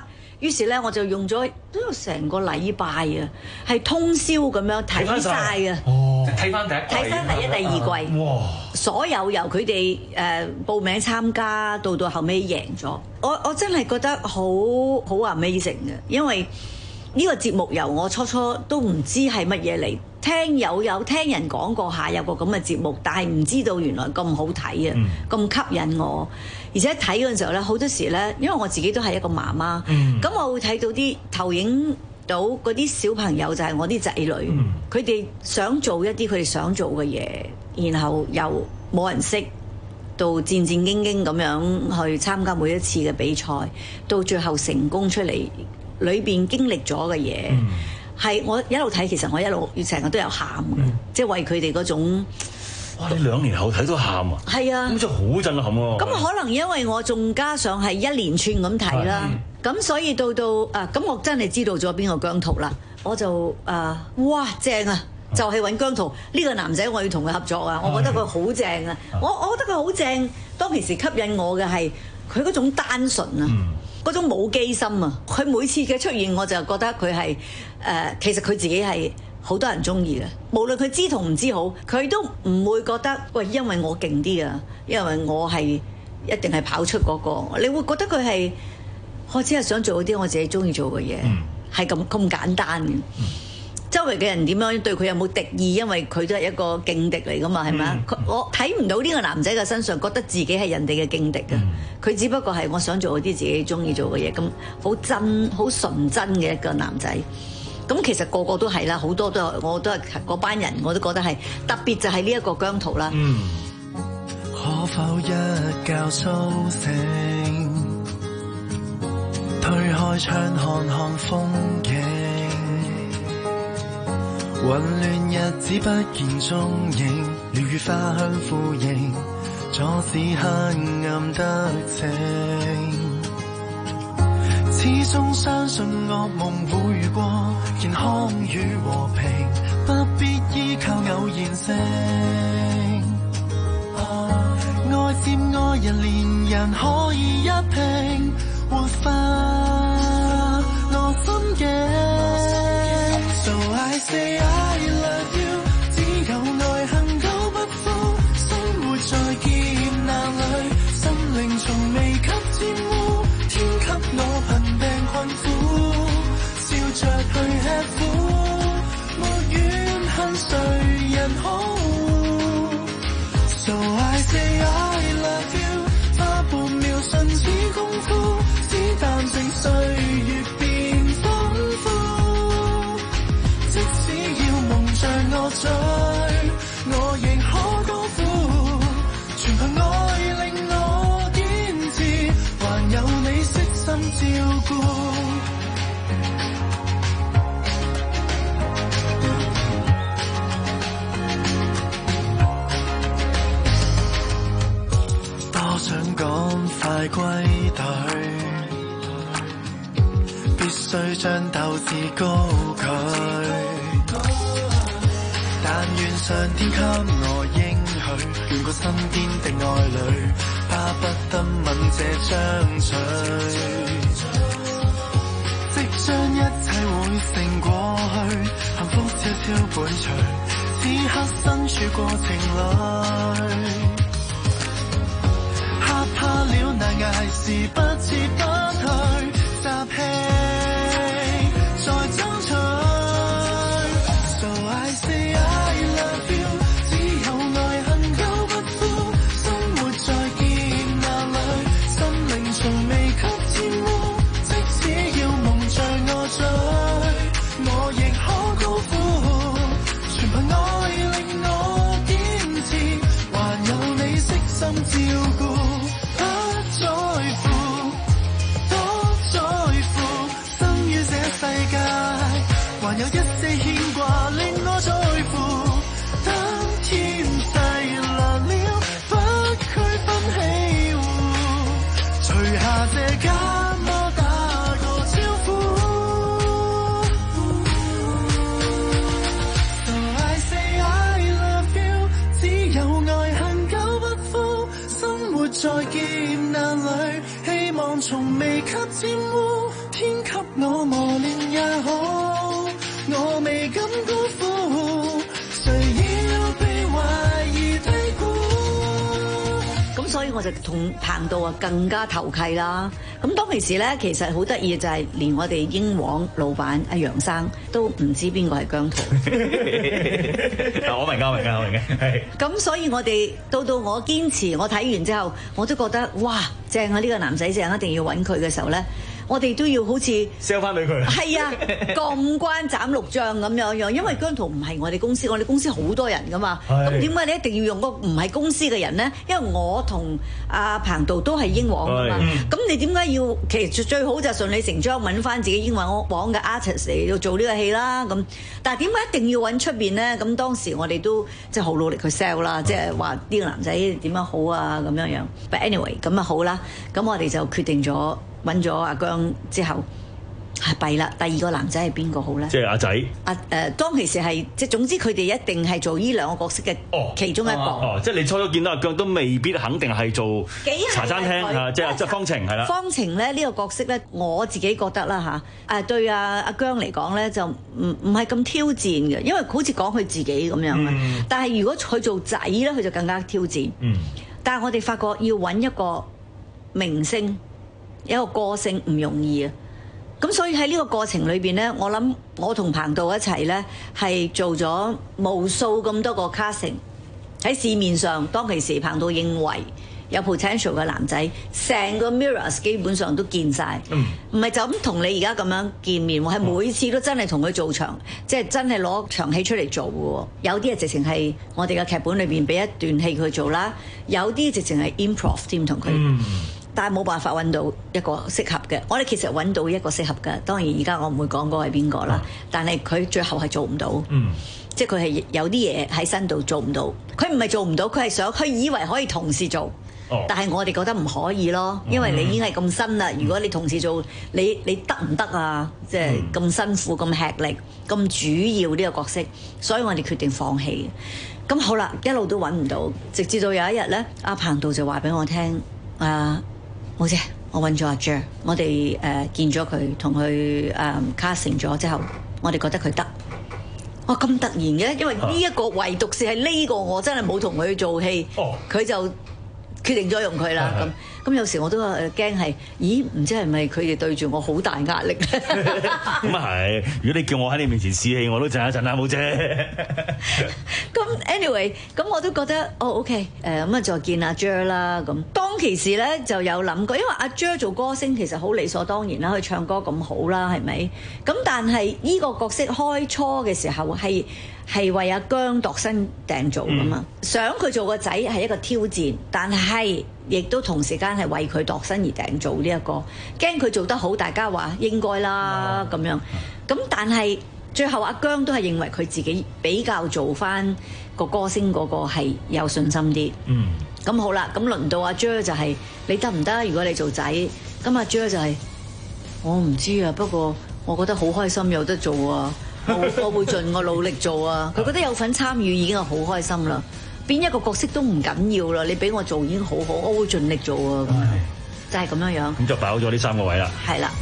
於是咧我就用咗都有成個禮拜啊，係通宵咁樣睇晒啊！ 哦，睇翻第一季， 睇翻第一、第二季，哇！所有由佢哋誒報名參加到到後尾贏咗，我我真係覺得好好 amazing 嘅，因為呢個節目由我初初都唔知係乜嘢嚟，聽有有聽人講過下有個咁嘅節目，但係唔知道原來咁好睇啊，咁、嗯、吸引我。而且睇嗰陣時候咧，好多時咧，因為我自己都係一個媽媽，咁、嗯、我會睇到啲投影到嗰啲小朋友就係我啲仔女，佢哋、嗯、想做一啲佢哋想做嘅嘢，然後又冇人識，到戰戰兢兢咁樣去參加每一次嘅比賽，到最後成功出嚟，裏邊經歷咗嘅嘢，係、嗯、我一路睇，其實我一路成日都有喊嘅，嗯、即係為佢哋嗰種。 哇！你兩年後睇都喊啊！係啊，咁真係好震撼喎！ 咁可能因為我仲加上係一連串咁睇啦，咁所以到到啊，咁我真係知道咗邊個姜濤啦，我就啊，哇正啊！就係揾姜濤呢個男仔，我要同佢合作啊！我覺得佢好正啊！我我覺得佢好正。當其時吸引我嘅係佢嗰種單純啊，嗰種冇機心啊。佢每次嘅出現，我就覺得佢係誒，其實佢自己係。好多人中意嘅，無論佢知同唔知好，佢都唔會覺得喂，因為我勁啲啊，因為我係一定係跑出嗰個。你會覺得佢係我只係想做啲我自己中意做嘅嘢，係咁咁簡單嘅。嗯、周圍嘅人點樣對佢有冇敵意？因為佢都係一個勁敵嚟噶嘛，係咪啊？嗯、我睇唔到呢個男仔嘅身上覺得自己係人哋嘅勁敵嘅，佢、嗯、只不過係我想做啲自己中意做嘅嘢，咁好真、好純真嘅一個男仔。咁其實個個都係啦，好多都係，我都係嗰班人，我都覺得係特別就係呢一個姜濤啦。嗯， 可否一覺甦醒，推開窗看看風景，混亂日子不見蹤影，鳥語花香呼應，阻止黑暗得逞。始終相信惡夢會過，健康與和平不必依靠偶然性。啊、愛接愛人，連人可以一拼，活化我心境。So I say I love you， 只有愛恨久不負，生活在劫難裏，心靈從未給沾污，天給我貧病困苦，笑着去吃苦，沒怨恨誰人好。So I say I love you， 花半秒瞬似功夫，只淡靜歲月變豐富。即使要夢像我醉，我仍可高呼，全憑愛令我堅持，還有你悉心照顧。多想趕快歸隊，必須將鬥志高舉，但願上天給我應許，願個身邊的愛侶巴不得吻這張嘴，即將一切會成過去，幸福悄悄伴隨，此刻身處過程裏，嚇怕了難捱時不撤不退，集氣再爭取。So I say I love you， 只有愛恨久不負，生活在劫難裏，心靈從未給沾污，即使要夢像我醉，我亦可高呼，全憑愛令我堅持，還有你悉心照顧。不在乎，多在乎，生於這世界，還有一些牽掛令我在乎。當天際來了，不區分喜惡，除下這緘默打個招呼。So I say I love you， 只有愛恨久不負，生活在劫難裏，希望從未給沾污， 天給我磨練也好，我未敢辜負，誰要被懷疑低估。 咁所以我就同彭導啊更加投契啦。咁當其時咧，其實好得意嘅就係連我哋英皇老闆阿楊生都唔知邊個係姜濤。 我明㗎，我明㗎，我明嘅。係。 咁所以我哋到到我堅持，我睇完之後，我都覺得哇正啊！呢個男仔正，一定要揾佢嘅時候咧，我哋都要好似 sell 翻俾佢。 係啊，過關斬六將咁樣樣，因為姜濤唔係我哋公司，我哋公司好多人噶嘛。咁點解你一定要用個唔係公司嘅人咧？因為我同阿彭導都係英皇噶嘛。咁你點解要？其實最好就順理成章揾翻自己英皇嘅 artist 嚟到做呢個戲啦。咁但係點解一定要揾出邊咧？咁當時我哋都即係好努力去 sell 啦，即係話呢個男仔點樣好啊咁樣樣。But anyway 咁啊好啦，咁我哋就決定咗。揾咗阿姜之後，係弊啦。第二個男仔係邊個好咧？ 即係阿仔。 阿誒、呃，當其時係即係總之，佢哋一定係做呢兩個角色嘅其中一個。 哦，哦即係你初初見到阿姜都未必肯定係做茶餐廳啊，即係即係方晴係啦。 方晴咧呢、呢個角色咧，我自己覺得啦嚇，誒對阿阿姜嚟講咧就唔唔係咁挑戰嘅，因為好似講佢自己咁樣、嗯、但係如果佢做仔咧，佢就更加挑戰。嗯。但係我哋發覺要揾一個明星。一個個性唔容易啊，咁所以喺呢個過程裏邊呢，我諗我同彭導一齊呢，係做咗無數咁多個 casting 喺市面上。當其時彭導認為有 potential 嘅男仔，成個 Mirrors 基本上都見晒，唔係、嗯、就咁同你而家咁樣見面，係每次都真係同佢做場，即係真係攞場戲出嚟做嘅。有啲係直情係我哋嘅劇本裏邊俾一段戲佢做啦，有啲直情係 improv 添同佢。但係冇辦法揾到一個適合嘅，我哋其實揾到一個適合嘅，當然而家我唔會講嗰個係邊個啦。但係佢最後係做唔到，嗯、即係佢係有啲嘢喺身度做唔到。佢唔係做唔到，佢係想，佢以為可以同時做，哦、但係我哋覺得唔可以咯，因為你已經係咁新啦。嗯、如果你同時做，你你得唔得啊？即係咁辛苦、咁吃力、咁主要呢個角色，所以我哋決定放棄。咁好啦，一路都揾唔到，直至到有一日咧，阿彭導就話俾我聽啊。好啫，我揾咗阿 Jer， 我哋誒、呃、見咗佢，同佢誒 casting 咗之後，我哋覺得佢得。哇，咁突然嘅，因為呢一個唯獨是係呢個，我真係冇同佢做戲，佢、哦、就決定咗用佢啦。咁咁有時我都誒驚係，咦？唔知係咪佢哋對住我好大壓力咧？ 咁啊係，如果你叫我喺你面前試戲，我都震一震啦，冇啫。 咁 anyway， 咁我都覺得哦 OK，誒咁啊再見阿 Jer 啦。咁當其時咧就有諗過，因為阿 Jer 做歌星其實好理所當然啦，佢唱歌咁好啦，係咪？咁但係呢個角色開初嘅時候係係為阿姜度身訂做噶嘛，嗯、想佢做個仔係一個挑戰，但係亦都同時間係為佢度身而訂做呢、這、一個，驚佢做得好，大家話應該啦咁、哦、樣。咁但係最後阿姜都係認為佢自己比較做翻個歌星嗰個係有信心啲。嗯。咁好啦，咁輪到阿 Jer 就係、是、你得唔得？如果你做仔，咁阿 Jer 就係、是、我唔知啊，不過我覺得好開心有得做啊，我我會盡我努力做啊。佢覺得有份參與已經係好開心啦。邊一個角色都唔緊要啦，你俾我做已經好好，我會盡力做啊。咁就係咁樣樣。咁就爆咗呢三個位啦。 係啦。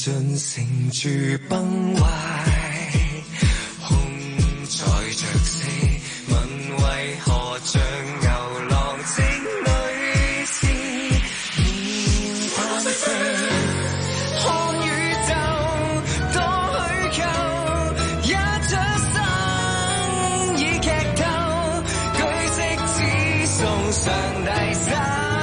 盡成住崩壞，空載着死，問為何像牛郎織女絲面反射，看宇宙多虛構，一出生已劇透，據跡只送上帝手。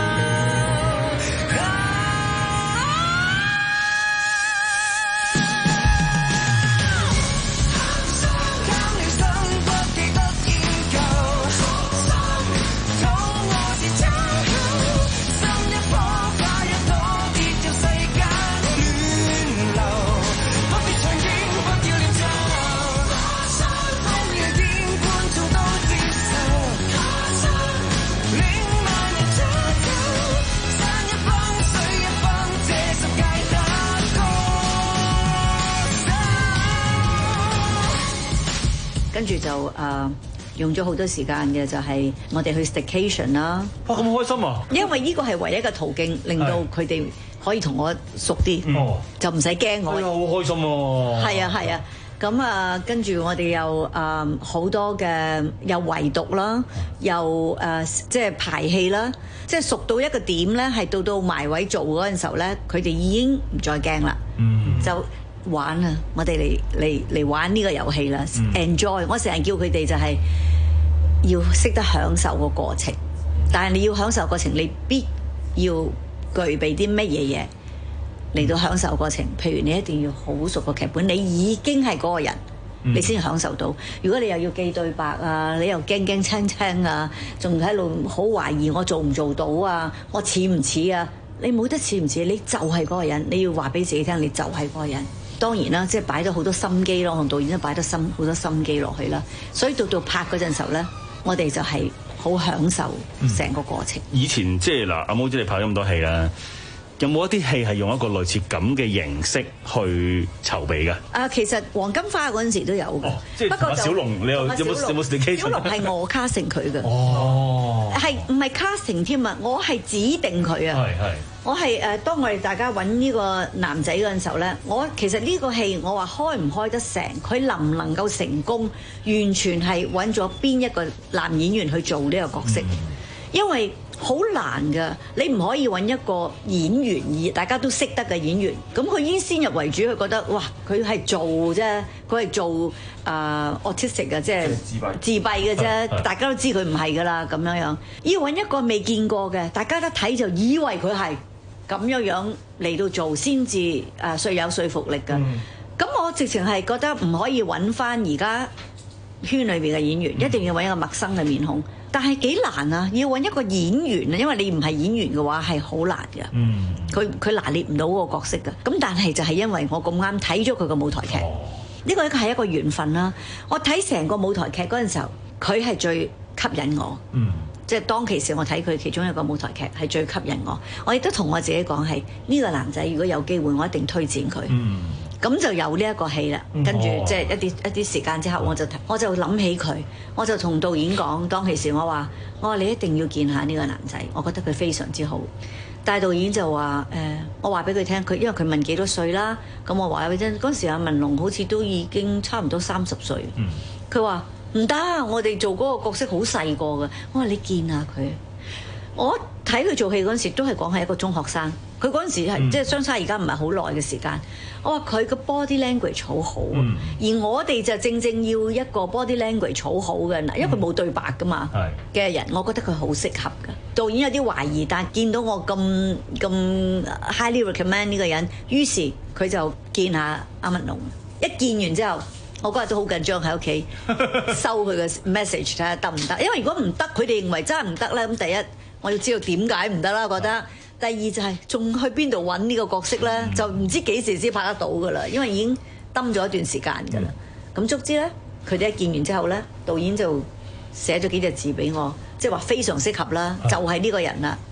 跟住就誒、呃、用咗好多時間嘅，就係我哋去 staycation 啦。 哇！咁開心啊！ 因為呢個係唯一嘅途徑，令到佢哋可以同我熟啲， 哦、 就唔使驚我。 哎呀，好開心喎！ 係啊係啊，咁啊跟住我哋又誒好多嘅又圍讀啦，又誒、呃、即係排戲啦，即係熟到一個點咧，係到到埋位做嗰陣時候咧，佢哋已經唔再驚啦，嗯、就。玩啊！我哋嚟嚟嚟玩呢個遊戲啦、嗯、，enjoy。我成日叫佢哋就係要識得享受個過程，但係你要享受過程，你必要具備啲乜嘢嘢嚟到享受過程。譬如你一定要好熟個劇本，你已經係嗰個人，嗯、你先享受到。如果你又要記對白啊，你又驚驚青青啊，仲喺度好懷疑我做唔做到啊，我似唔似啊？你冇得似唔似，你就係嗰個人。你要話俾自己聽，你就係嗰個人。當然啦，即係擺咗好多心機咯，同導演都擺得心好多心機落去啦。所以到到拍嗰陣時候咧，我哋就係好享受成個過程。 嗯、以前即係嗱，阿毛姐你拍咗咁多戲啦，有冇一啲戲係用一個類似咁嘅形式去籌備㗎？ 啊，其實黃金花嗰陣時都有嘅，哦、即不過就小龍，你有有冇有冇 station？ 小龍係我 casting 佢嘅，哦，係唔係 casting 添啊？我係指定佢啊，係係。我係誒，當我哋大家揾呢個男仔嗰陣時候咧，我其實呢個戲我話開唔開得成，佢能唔能夠成功，完全係揾咗邊一個男演員去做呢個角色，嗯、因為好難㗎，你唔可以揾一個演員而大家都識得嘅演員，咁佢已經先入為主，佢覺得哇，佢係做啫，佢係做誒、呃、autistic 嘅，即係自閉自閉嘅啫，大家都知佢唔係㗎啦，咁樣樣要揾一個未見過嘅，大家一睇就以為佢係。咁樣樣嚟到做先至誒最有說服力㗎。咁、嗯、我直情係覺得唔可以揾翻而家圈裏邊嘅演員，嗯、一定要揾一個陌生嘅面孔。但係幾難啊！要揾一個演員啊，因為你唔係演員嘅話係好難㗎。佢佢、嗯、拿捏唔到嗰個角色㗎。咁但係就係因為我咁啱睇咗佢個舞台劇，呢、哦、個係一個緣分啦。我睇成個舞台劇嗰陣時候，佢係最吸引我。嗯即係當其時，我睇佢其中一個舞台劇係最吸引我。我亦都同我自己講係呢個男仔，如果有機會，我一定推薦佢。咁、嗯、就有呢一個戲啦。跟住即係一啲一啲時間之後，我就我就諗起佢，我就同導演講。當其時我話我話你一定要見下呢個男仔，我覺得佢非常之好。但係導演就話誒、呃，我話俾佢聽，佢因為佢問幾多歲啦。咁我話俾佢聽，嗰時阿文龍好似都已經差唔多三十歲。佢話、嗯唔得，我哋做嗰個角色好細個㗎。我話你見下佢，我睇佢做戲嗰陣時都係講係一個中學生。佢嗰陣時係、嗯、即係相差而家唔係好耐嘅時間。我話佢個 body language 好好，嗯、而我哋就正正要一個 body language 好好嘅，因為佢冇對白㗎嘛嘅、嗯、人，我覺得佢好適合㗎。導演有啲懷疑，但係見到我咁咁 highly recommend 呢個人，於是佢就見下阿文龍。一見完之後，我嗰日都好緊張喺屋企收佢嘅 message 睇下得唔得，因為如果唔得，佢哋認為真係唔得咧。咁第一我要知道點解唔得啦，覺得第二就係仲去邊度揾呢個角色咧，就唔知幾時先拍得到噶啦，因為已經蹲咗一段時間噶啦。咁足之咧，佢哋一見完之後咧，導演就寫咗幾隻字俾我，即係話非常適合啦，就係呢個人啦。嗯，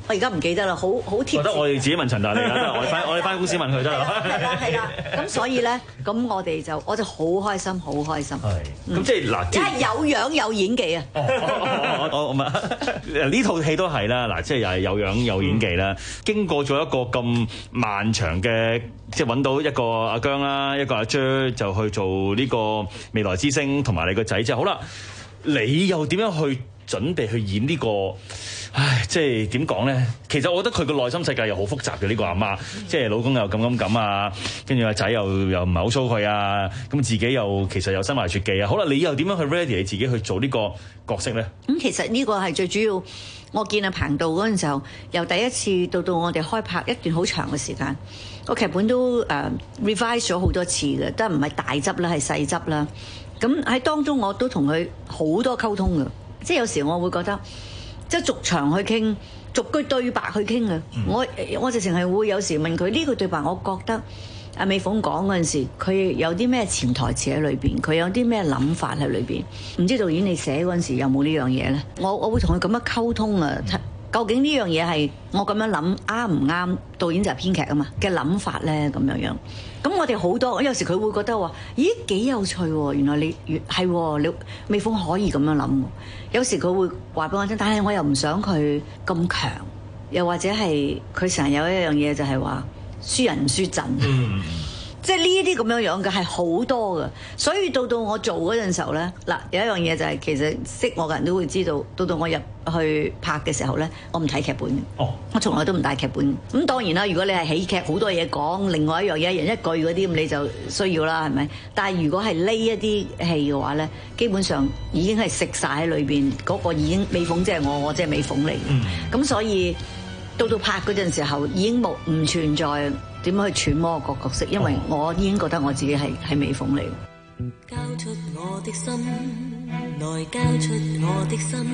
我而家唔記得啦，好好貼。 覺得我哋自己問陳達利啦，我哋翻我哋翻公司問佢得啦。 係啦係啦，咁所以咧，咁我哋就我就好開心，好開心。 係，咁即係嗱， 即係有樣有演技啊！ 我我唔係呢套戲都係啦，嗱，即係又係有樣有演技啦。經過咗一個咁漫長嘅，即係揾到一個阿姜啦，一個阿 Jer 就去做呢個未來之星，同埋你個仔之後，好啦，你又點樣去準備去演呢個？唉，即係點講咧？其實我覺得佢個內心世界又好複雜嘅呢個阿媽，即係老公又咁咁咁啊，跟住阿仔又又唔係好騷佢啊，咁自己又其實又身懷絕技啊。好啦，你又點樣去 ready 你自己去做呢個角色咧？ 咁其實呢個係最主要，我見阿彭導嗰陣時候，由第一次到到我哋開拍一段好長嘅時間，個劇本都誒、uh, revise 咗好多次嘅，都唔係大執啦，係細執啦。咁喺當中我都同佢好多溝通嘅，即係有時我會覺得。即係逐場去傾，逐句對白去傾啊！我我直情係會有時問佢呢句對白，我覺得阿美鳳講嗰陣時，佢有啲咩潛台詞喺裏邊，佢有啲咩諗法喺裏邊，唔知導演你寫嗰陣時有冇呢樣嘢咧？我我會同佢咁樣溝通啊！究竟呢樣嘢係我咁樣諗啱唔啱？導演就係編劇啊嘛嘅諗法咧，咁樣樣。咁我哋好多，有時佢會覺得話：咦，幾有趣喎！原來你越係你美鳳可以咁樣諗。有時佢會話俾我聽，但係我又唔想佢咁強，又或者係佢成日有一樣嘢就係話輸人唔輸陣。嗯即係呢啲咁樣樣嘅係好多嘅，所以到到我做嗰陣時候咧，嗱有一樣嘢就係、是、其實識我嘅人都會知道，到到我入去拍嘅時候咧，我唔睇劇本嘅。哦，我從來都唔帶劇本。咁當然啦，如果你係喜劇好多嘢講，另外一樣嘢一人一句嗰啲咁，你就需要啦，係咪？但係如果係呢一啲戲嘅話咧，基本上已經係食晒喺裏邊，嗰、那個已經美鳳即係我，我即係美鳳嚟。嗯，咁所以到到拍嗰陣時候已經冇唔存在。點樣去揣摩個角色？因為我已經覺得我自己係係美鳳嚟。 交出我的心，來交出我的心，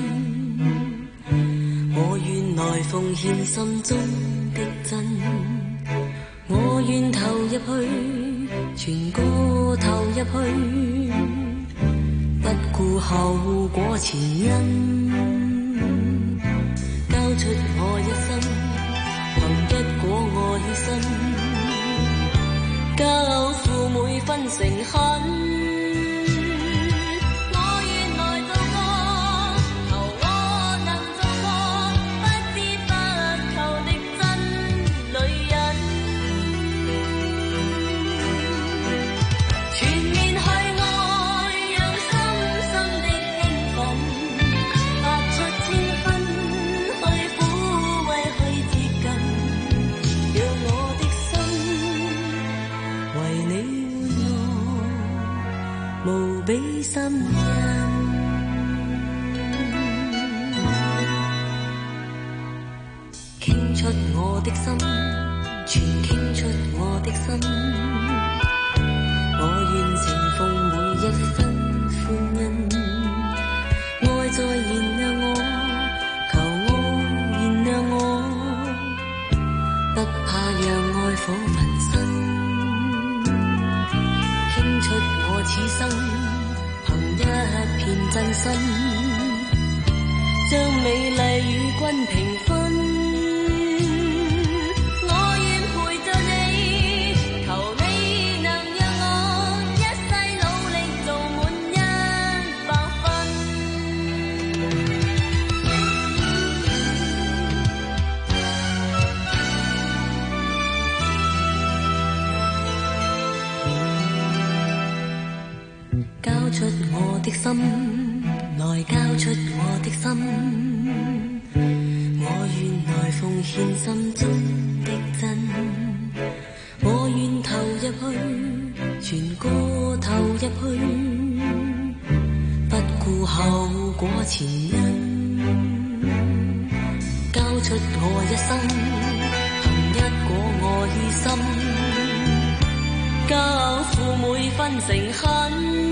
我願來奉獻心中的真，我願投入去，全個投入去，不顧後果前因，交出我一生，憑不過我犧牲。教父每分誠懇，我願來做個，求我能做個不知不求的真女人，全面去愛，讓深深的興奮，發出千分去撫慰去接近，讓我的為你我無比心印，傾出我的心，全傾出我的心，我願承奉每一分歡欣，愛在燃亮我，求我燃亮我，不怕讓愛火焚身。出我此生，憑一片真心，將美麗與君平分。我願陪着你，求你能讓我一世努力做滿一百交出我的心，來交出我的心，我願來奉獻心中的真，我願投入去，全個投入去，不顧後果前因，交出我一生，憑一個我犧牲，交付每分誠懇。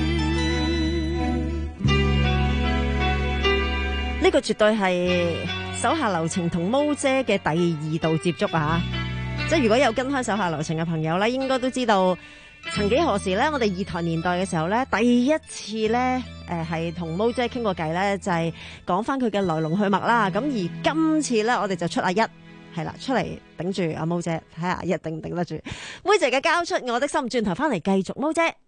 呢個絕對係手下留情同毛姐嘅第二度接觸啊！即係如果有跟開手下留情嘅朋友咧，應該都知道，曾幾何時咧，我哋二台年代嘅時候咧，第一次咧，誒係同毛姐傾過偈咧，就係講翻佢嘅來龍去脈啦。咁而今次咧，我哋就出阿一，係啦，出嚟頂住阿毛姐，睇下阿一頂唔頂得住。妹姐嘅交出我的心，轉頭翻嚟繼續毛姐。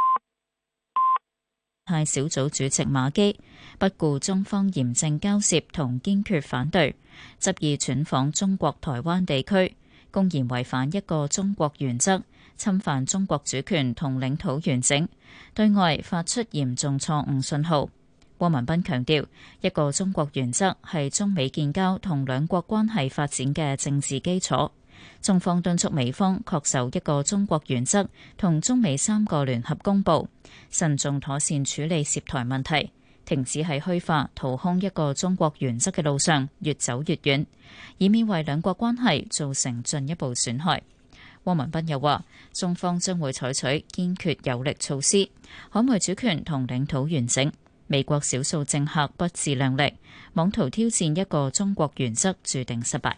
派小組主席馬基不顧中方嚴正交涉同堅決反對，執意竄訪中國台灣地區，公然違反一個中國原則，侵犯中國主權同領土完整，對外發出嚴重錯誤信號。汪文斌強調，一個中國原則係中美建交同兩國關係發展嘅政治基礎。中方敦促美方恪守一個中國原則同中美三個聯合公報，慎重妥善處理涉台問題，停止喺虛化掏空一個中國原則嘅路上越走越遠，以免為兩國關係造成進一步損害。汪文斌又話，中方將會採取堅決有力措施，捍衛主權同領土完整。美國少數政客不自量力，妄圖挑戰一個中國原則，注定失敗。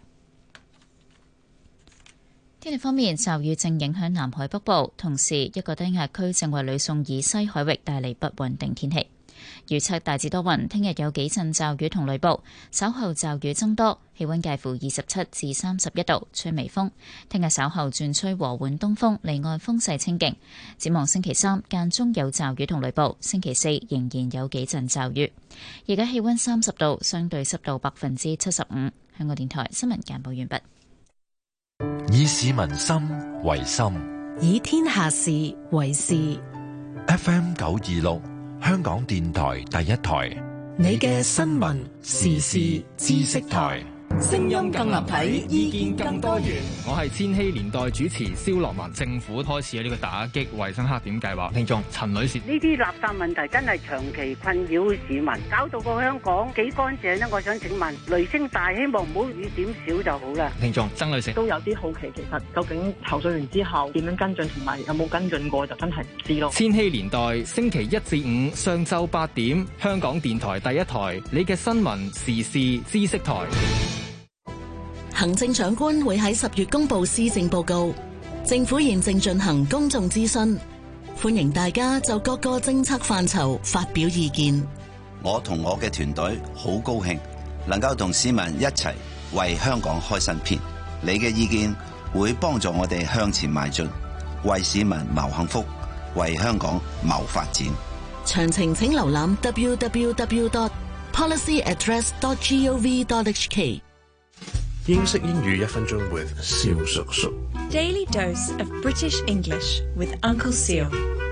天氣方面，驟雨正影響南海北部，同時一個低壓區正為呂宋以西海域帶嚟不穩定天氣。預測大致多雲，聽日有幾陣驟雨同雷暴，稍後驟雨增多，氣溫介乎二十七至三十一度，吹微風。聽日稍後轉吹和緩東風，離岸風勢清勁。展望星期三間中有驟雨同雷暴，星期四仍然有幾陣驟雨。而家氣溫三十度，相對濕度百分之七十五。香港電台新聞簡報完畢。 以市民心為心， 以天下事為事。 F M 九二六，香港電台第一台， 你嘅新聞時事知識台，聲音更立體，意見更多元。 我係千禧年代主持蕭樂文。政府開始呢個打擊衛生黑點計劃，聽眾陳女士， 呢啲垃圾問題真係長期困擾市民，搞到個香港幾乾淨呢？我想請問，雷聲大，希望唔好雨點少就好啦。 聽眾曾女士都有啲好奇，其實究竟投訴完之後點樣跟進，同埋有冇跟進過，就真係唔知咯。 千禧年代星期一至五上晝八點，香港電台第一台，你嘅新聞時事知識台。 行政長官會喺十月公布施政報告，政府現正進行公眾諮詢，歡迎大家就各個政策範疇發表意見。 我同我嘅團隊好高興，能夠同市民一齊為香港開新篇。你嘅意見會幫助我哋向前邁進，為市民謀幸福，為香港謀發展。 詳情請瀏覽 w w w dot policy address dot gov dot h k。 英式英語一分鐘 with 蕭叔叔。 Daily dose of British English with Uncle Seal。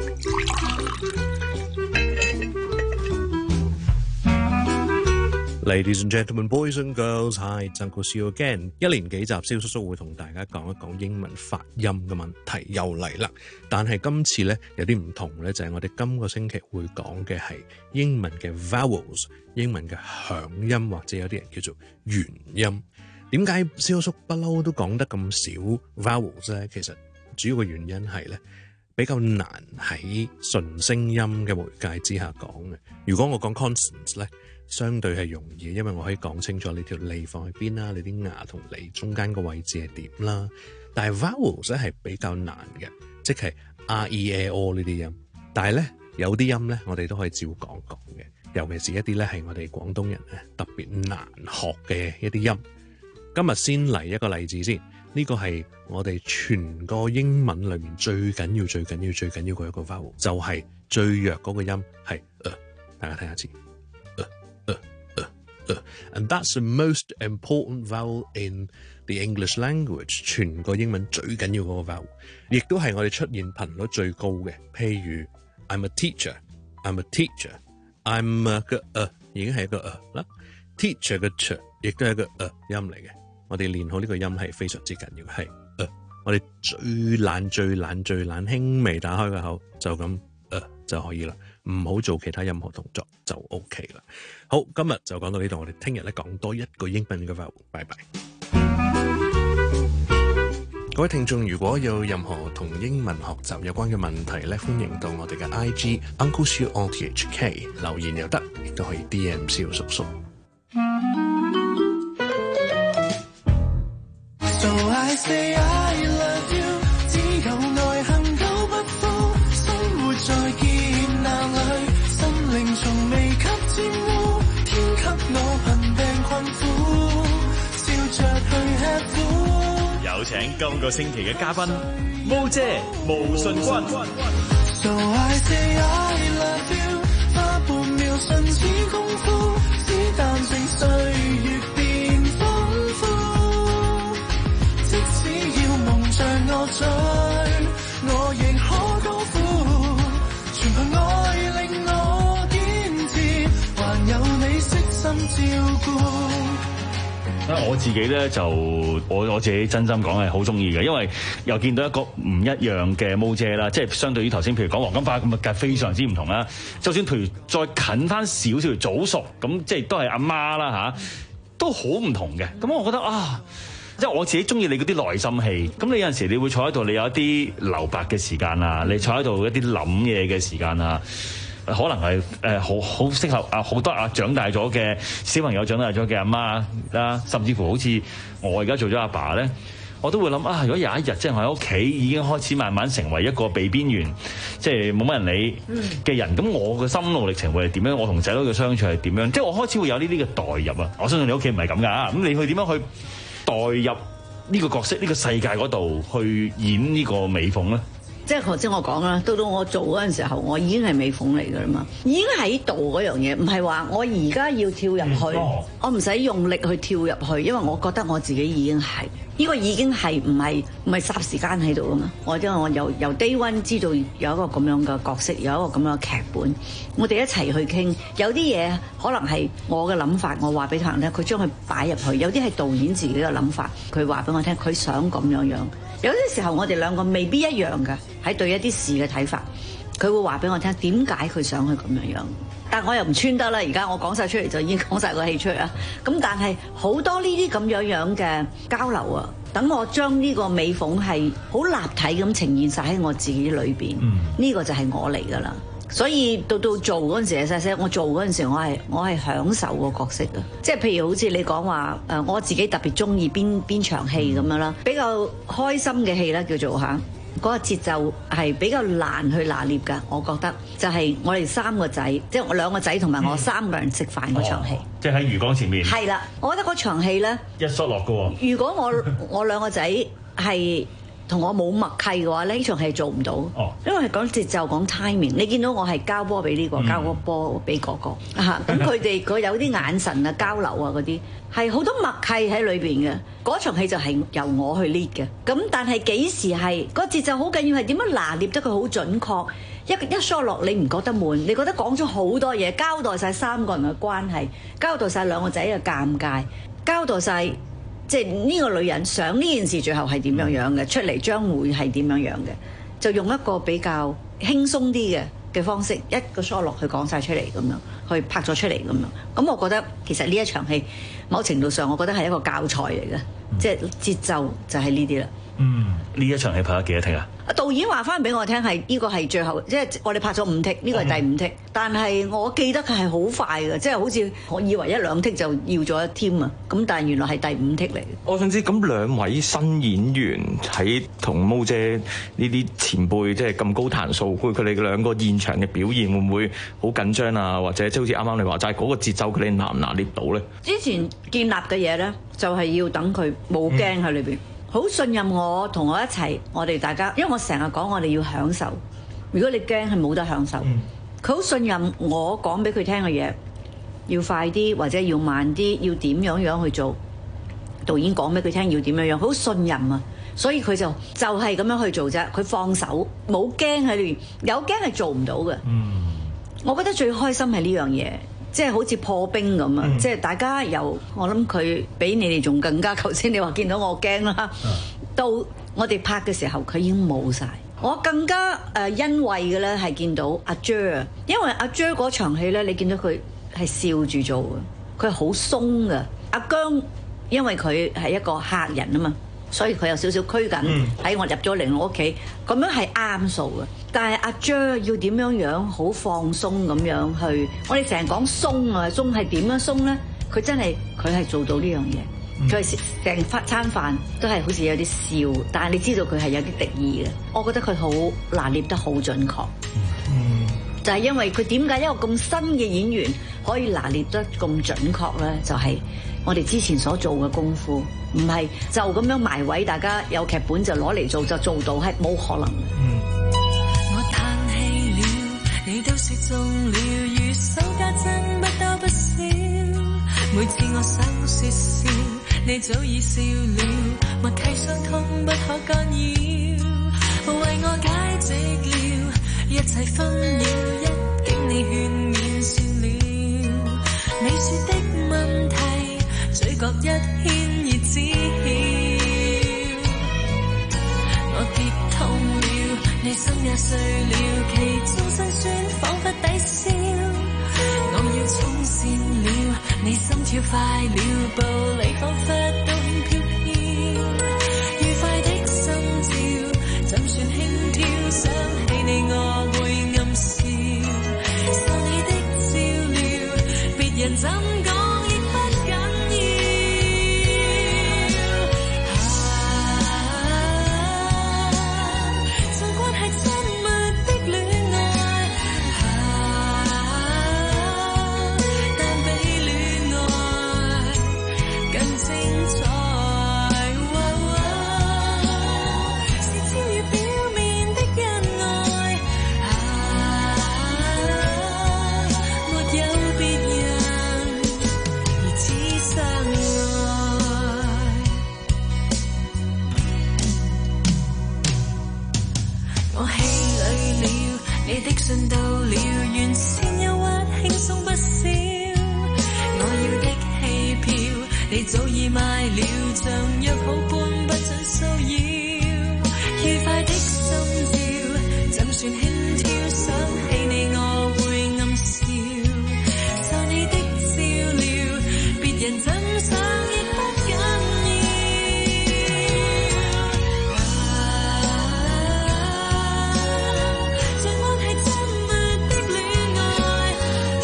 Ladies and gentlemen, boys and girls, hi, it's Uncle Seal again。一連幾集，蕭叔叔會同大家講一講英文發音嘅問題又嚟啦。但係今次咧有啲唔同咧，就係、是、我哋今個星期會講嘅係英文嘅 vowels， 英文嘅響音或者有啲人叫做元音。點解蕭叔不嬲都講得咁少 vowels 咧？其實主要嘅原因係咧比較難喺純聲音嘅媒介之下講嘅。如果我講 consonants 咧，相對係容易，因為我可以講清楚你條脷放喺邊啦，你啲牙同脷中間個位置係點啦。但係 vowels 咧係比較難嘅，即係 r e a o 呢啲音。但係咧有啲音咧，我哋都可以照講講嘅，尤其是一啲咧係我哋廣東人咧特別難學嘅一啲音。今日先嚟一個例子先，呢個係我哋全個英文裏面最緊要、最緊要、最緊要嘅一個 vowel， 就係最弱嗰個音係、呃、大家聽下次、呃呃呃呃、and that's the most important vowel in the English language。 全個英文最緊要嗰個 vowel， 亦都係我哋出現頻率最高嘅。譬如 I'm a teacher I'm a teacher I'm a 嘅、呃、已經係一個呃啦， teacher 嘅 ch 亦都係一個呃音嚟嘅。我哋練好呢個音係非常之緊要，係、呃、我哋最懶最懶最懶輕微打開個口就咁、呃、就可以啦，唔好做其他任何動作就 OK 啦。好，今日就講到呢度，我哋聽日咧講多一個英文嘅 vowel。拜拜。各位聽眾，如果有任何同英文學習有關嘅問題咧，歡迎到我哋嘅 I G Uncle Siu O T H K 留言又得，亦都可以 D M 蕭叔叔。 I say I love you， 只有愛恨都不負，生活在劫難裏，心靈從未給沾污，天給我貧病困苦，笑着去吃苦。 有請今個星期嘅嘉賓毛姐毛舜筠。 So I say I love you， 花半秒瞬似功夫，只但剩歲月變豐富。即使要蒙着我嘴，我亦可高呼，全憑愛令我堅持，還有你悉心照顧。 我自己咧就我我自己真心講係好中意嘅，因為又見到一個唔一樣嘅毛姐啦，即係相對於頭先譬如講黃金花咁嘅，非常之唔同啦。就算譬如再近翻少少早熟咁，即係都係阿媽啦嚇，都好唔同嘅。咁我覺得啊，即係我自己中意你嗰啲內心戲。咁你有陣時你會坐喺度，你有一啲留白嘅時間啊，你坐喺度一啲諗嘢嘅時間啊。可能係誒好好適合啊好多啊長大咗嘅小朋友長大咗嘅阿媽啦，甚至乎好似我而家做咗阿爸咧，我都會諗啊，如果有一日即係我喺屋企已經開始慢慢成為一個被邊緣，即係冇乜人理嘅人，咁、嗯、我嘅心路歷程會係點樣？我同仔女嘅相處係點樣？即係我開始會有呢啲嘅代入啊！我相信你屋企唔係咁㗎，咁你去點樣去代入呢個角色、呢、呢個世界嗰度去演呢個美鳳咧？ 即係頭先我講啦，到到我做嗰陣時候，我已經係美鳳嚟㗎啦嘛，已經喺度嗰樣嘢，唔係話我而家要跳入去，嗯、我唔使用，用力去跳入去，因為我覺得我自己已經係，呢、呢個已經係唔係唔係霎時間喺度㗎嘛，我因為我由由 day one 知道有一個咁樣嘅角色，有一個咁樣嘅劇本，我哋一齊去傾，有啲嘢可能係我嘅諗法，我話俾佢聽，佢將佢擺入去，有啲係導演自己嘅諗法，佢話俾我聽，佢想咁樣樣。有啲時候我哋兩個未必一樣嘅，喺對一啲事嘅睇法，佢會話俾我聽點解佢想去咁樣樣，但我又唔穿得啦。而家我講晒出嚟就已經講晒個戲出嚟啦。咁但係好多呢啲咁樣樣嘅交流啊，等我將呢個美鳳係好立體咁呈現晒喺我自己裏邊，呢、嗯、個就係我嚟㗎啦。所以到到做嗰陣時，細細我做嗰陣時，我係我係享受個角色嘅，即係譬如好似你講話誒，我自己特別中意邊邊場戲咁樣啦，比較開心嘅戲咧叫做嚇，嗰個節奏係比較難去拿捏㗎，我覺得就係我哋三個仔，即係我兩個仔同埋我三個人食飯嗰場戲， 哦、即係喺魚缸前面。係啦，我覺得嗰場戲咧一摔落㗎喎。如果我我兩個仔係同我冇默契嘅話，呢場戲做唔到，哦、因為係講節奏講 timing。你見到我係交波俾呢個，嗯、交個波俾嗰個，嚇咁佢哋佢有啲眼神啊、交流啊嗰啲，係好多默契喺裏邊嘅。嗰場戲就係由我去 lead 嘅。咁但係幾時係個節奏好緊要係點樣拿捏得佢好準確？一一 shot 落你唔覺得悶？你覺得講咗好多嘢，交代晒三個人嘅關係，交代晒兩個仔嘅尷尬，交代晒。即係呢個女人想呢件事最後係點樣樣嘅，出嚟將會係點樣樣嘅，就用一個比較輕鬆啲嘅嘅方式，一個 shot 落去講晒出嚟咁樣，去拍咗出嚟咁樣。咁我覺得其實呢一場戲某程度上，我覺得係一個教材嚟嘅，嗯、即係節奏就係呢啲啦。 嗯，呢一場戲拍咗幾多剔啊？ 導演話翻俾我聽係呢個係最後，即係我哋拍咗五剔，呢個係第五剔。但係我記得佢係好快嘅，即係好似我以為一兩剔就要咗一添啊。咁但係原來係第五剔嚟嘅。 我想知咁兩位新演員喺同毛姐呢啲前輩即係咁高彈數，佢佢哋兩個現場嘅表現會唔會好緊張啊？或者即係好似啱啱你話齋嗰個節奏，佢哋拿唔拿捏到咧？ 之前建立嘅嘢咧，就係要等佢冇驚喺裏邊。嗯好信任我，同我一齊，我哋大家，因為我成日講我哋要享受。如果你驚係冇得享受，佢好、嗯、信任我講俾佢聽嘅嘢，要快啲或者要慢啲，要點樣樣去做。導演講俾佢聽要點樣樣，好信任啊！所以佢就就係咁樣去做啫。佢放手，冇驚喺裏邊，有驚係做唔到嘅。嗯，我覺得最開心係呢樣嘢。即係好似破冰咁啊！嗯、即係大家由我諗佢比你哋仲更加。頭先你話見到我驚啦，嗯、到我哋拍嘅時候佢已經冇晒。我更加誒欣慰嘅咧係見到阿 Jer 啊，因為阿 Jer 嗰場戲咧，你見到佢係笑住做嘅，佢係好鬆嘅。阿姜因為佢係一個客人啊嘛，所以佢有少少拘謹喺我入咗嚟我屋企，咁樣係啱數嘅。但係阿 Jer 要點樣樣好放鬆咁樣去，我哋成日講鬆啊，鬆係點樣鬆咧？佢真係佢係做到呢樣嘢， 佢成餐飯都係好似有啲笑，但係你知道佢係有啲敵意嘅。我覺得佢好拿捏得好準確，嗯、就係因為佢點解一個咁新嘅演員可以拿捏得咁準確咧？就係、是、我哋之前所做嘅功夫，唔係就咁樣埋位，大家有劇本就攞嚟做就做到，係冇可能嘅。嗯、 我嘆氣了，你都說中了，如數家珍不多不少，每次我想說笑，你早已笑了，默契傷痛不可干擾，為我解釋了一切紛擾，一經你勸勉算了，你說的問題嘴角一牽熱知曉，我跌痛了，你心也碎了，其中辛酸彷彿抵消，我要衝線了，你心跳快了，步履彷彿都輕飄飄，愉快的心照，怎算輕佻，想起你我會暗笑，受你的照料，別人怎講亦不緊要，像關係親密的戀愛，但比戀愛更精彩，是超越表面的恩愛，沒有別人如此相愛。我氣餒了，你的信到了，原先憂鬱輕鬆不少，我要的戲票你早已買了，像約好般不准騷擾，愉快的心照，怎算輕佻，想起你我會暗笑，受你的照料，別人怎想亦不緊要，像關係親密的戀愛，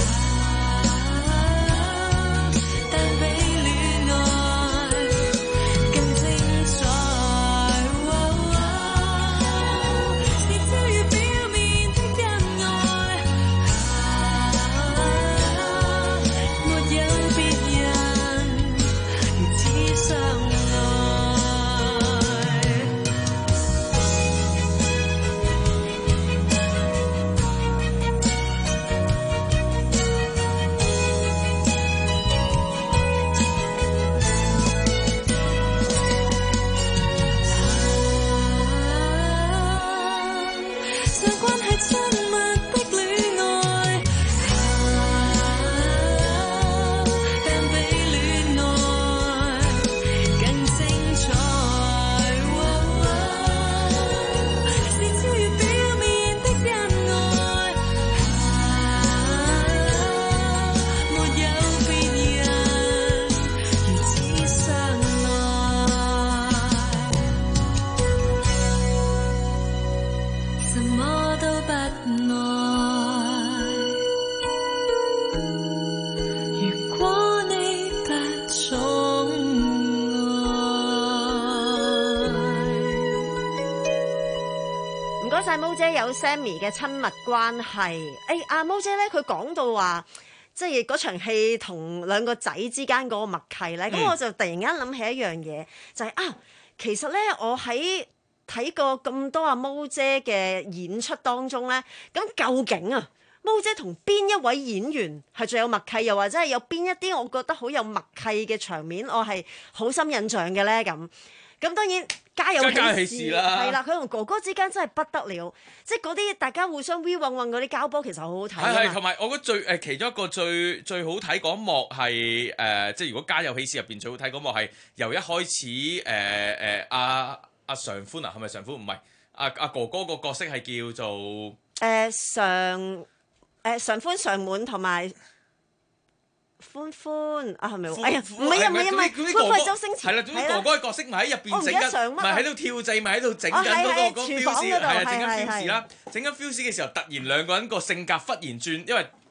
但比戀愛更精彩，是超越表面的恩愛，沒有別人如此相愛。像關係親密的戀愛，但比戀愛更精彩，是超越表面的恩愛，沒有別人如此相愛，什麼都不愛，如果你不寵愛。 唔該晒毛姐有 Sammy 嘅親密關係。誒、哎，阿毛姐咧，佢講到話，即係嗰場戲同兩個仔之間嗰個默契咧，咁、嗯、我就突然間諗起一樣嘢，就係、是、啊，其實咧，我喺睇過咁多阿毛姐嘅演出當中咧，咁究竟啊，毛姐同邊一位演員係最有默契，又或者係有邊一啲我覺得好有默契嘅場面，我係好深印象嘅咧？咁咁當然家有家有喜事啦， 係啦，佢同哥哥之間真係不得了，即係嗰啲大家互相 V 混混嗰啲交波，其實好好睇。 係係，同埋我覺得最誒其中一個最最好睇嗰幕係誒，即係如果家有喜事入邊最好睇嗰幕係由一開始誒誒阿阿常歡啊，係咪常歡？唔係阿阿哥哥個角色係叫做誒、 呃、常誒常歡常滿同埋。歡歡啊，係咪？哎呀，唔係啊，唔係啊，唔係，歡歡係周星馳。 係啦，總之哥哥嘅角色咪喺入邊整緊，咪喺度跳掣，咪喺度整緊嗰個嗰 feel 係啊，整緊 feel 啦，整緊 feel 嘅時候，突然兩個人個性格忽然轉，因為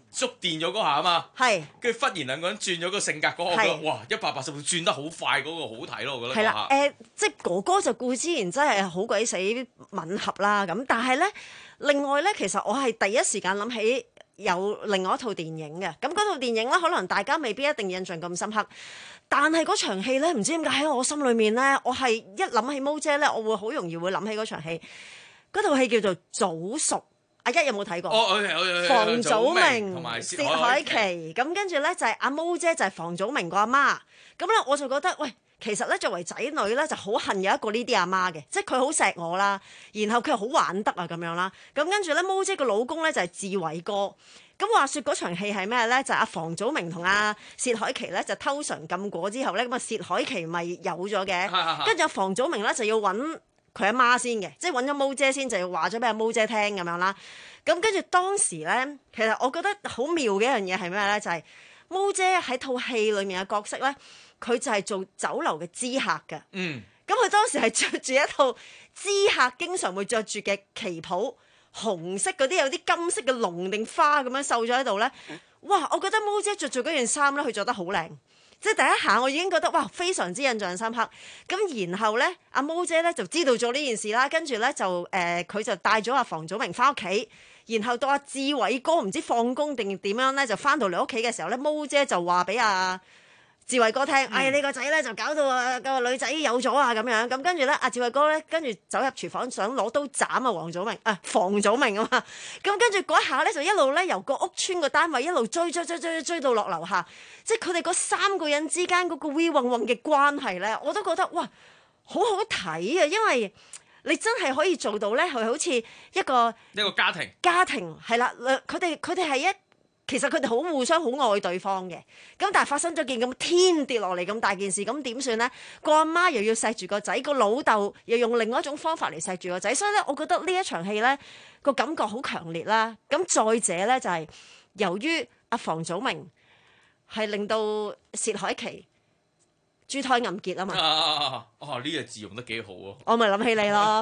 觸電咗嗰下啊嘛， 係， 跟住忽然兩個人轉咗個性格嗰個，我覺得哇一百八十度轉得好快，嗰、嗰個好睇咯，我覺得。係啦，誒、 呃，即係哥哥就固之然真係好鬼死吻合啦，咁但係咧，另外咧，其實我係第一時間諗起有另外一套電影嘅，咁嗰套電影咧，可能大家未必一定印象咁深刻，但係嗰場戲咧，唔知點解喺我心裏面咧，我係一諗起毛姐咧，我會好容易會諗起嗰場戲，嗰套戲叫做《早熟》。阿一有冇睇過？ 哦，有有有有。 房祖名同埋薛凱琪，咁跟住咧就係阿毛姐就係房祖名個阿媽，咁咧我就覺得喂，其實咧作為仔女咧就好恨有一個呢啲阿媽嘅，即係佢好錫我啦，然後佢又好玩得啊咁樣啦，咁跟住咧毛姐個老公咧就係志偉哥，咁話說嗰場戲係咩咧？就係阿房祖名同阿薛凱琪咧就偷嘗禁果之後咧，咁啊薛凱琪咪有咗嘅，跟住阿房祖名咧就要揾佢阿媽先嘅，即係揾咗毛姐先，就要話咗俾阿毛姐聽咁樣啦。咁跟住當時咧，其實我覺得好妙嘅一樣嘢係咩咧？就係、是、毛姐喺套戲裏面嘅角色咧，佢就係做酒樓嘅知客嘅。嗯。咁佢當時係着住一套知客經常會着住嘅旗袍，紅色嗰啲有啲金色嘅龍定花咁樣繡咗喺度咧。哇！我覺得毛姐着住嗰件衫咧，佢着得好靚。即係第一下，我已經覺得哇，非常之印象深刻。咁然後咧，阿毛姐咧就知道咗呢件事啦，跟住咧就誒，佢、呃、就帶咗阿房祖名翻屋企。然後到阿志偉哥唔知放工定點樣咧，就翻到嚟屋企嘅時候咧，毛姐就話俾阿志偉哥聽：嗯、哎，你個仔咧就搞到啊個女仔有咗啊咁樣。咁跟住咧，阿志偉哥咧跟住走入廚房想攞刀斬啊黃祖明啊房祖名啊嘛。咁跟住嗰下咧就一路咧由個屋村個單位一路追追追追追到落樓下，即係佢哋嗰三個人之間嗰個 we 混混嘅關係咧，我都覺得哇好好睇啊！因為你真係可以做到咧，佢好似一個一個家庭， 家庭係啦，佢哋佢哋係一，其實佢哋好互相好愛對方嘅。咁但係發生咗件咁天跌落嚟咁大件事，咁點算咧？個阿媽又要錫住個仔，個老豆又用另外一種方法嚟錫住個仔，所以咧，我覺得呢一場戲咧個感覺好強烈啦。咁再者咧就係、是、由於阿房祖名係令到薛凱琪珠胎暗結啊嘛！ 啊哦，呢個字用得幾好啊！ 我咪諗起你咯。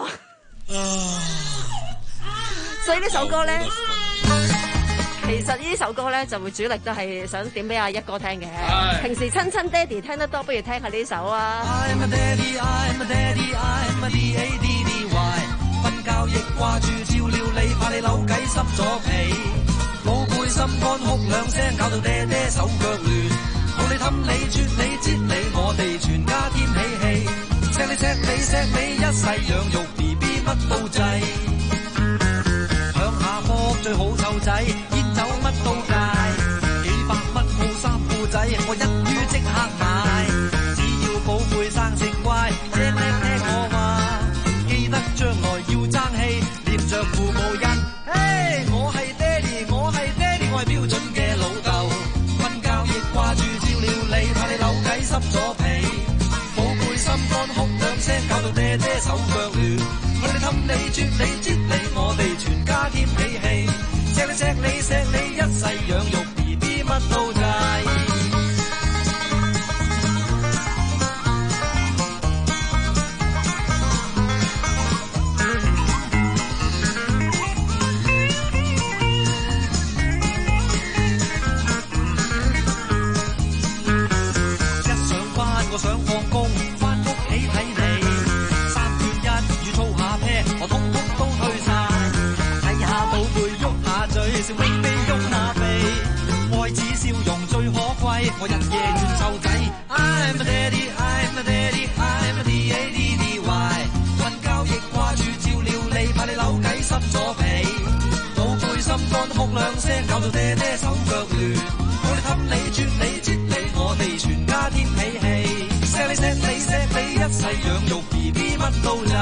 所以呢首歌咧，其實呢首歌咧就會主力都係想點俾阿一哥聽嘅。平時親親爹哋聽得多，不如聽下呢首啊。I'm a daddy, I'm a daddy, I'm a D A D D Y。瞓覺亦掛住照料你，怕你扭計濕咗皮，寶貝心肝哭兩聲，搞到爹爹手腳亂。冇你氹你啜你擠你，我哋全家添喜氣，錫你錫你錫你一世養育 B B 乜都制，響下課最好湊仔，煙酒乜都戒，幾百蚊套衫褲仔，我一於即刻買，只要寶貝生性乖，聽聽聽我話，記得將來要爭氣，念着父母恩。嘿，我係爹哋，我係爹哋，我係標準嘅老豆，瞓覺亦掛住照料你，怕你扭計濕咗皮，寶貝心肝哭兩聲，搞到爹爹手腳亂，我哋氹你啜你擠你，我哋全家添喜氣，錫你錫你錫你一世養育 B B 乜都制。我想放工返屋企睇你，三缺一與操下 pair，我通通都推晒。睇下寶貝喐下嘴，笑眯眯喐下鼻，愛子笑容最可貴，我日夜亂湊仔。I'm a daddy, I'm a daddy, I'm a D A D D Y。瞓覺亦掛住照料你，怕你扭計濕咗皮，寶貝心肝哭兩聲，搞到爹爹手腳亂。我哋氹你啜你擠你，我哋全家添喜氣。錫你錫你錫你一世養育 B B 乜都制。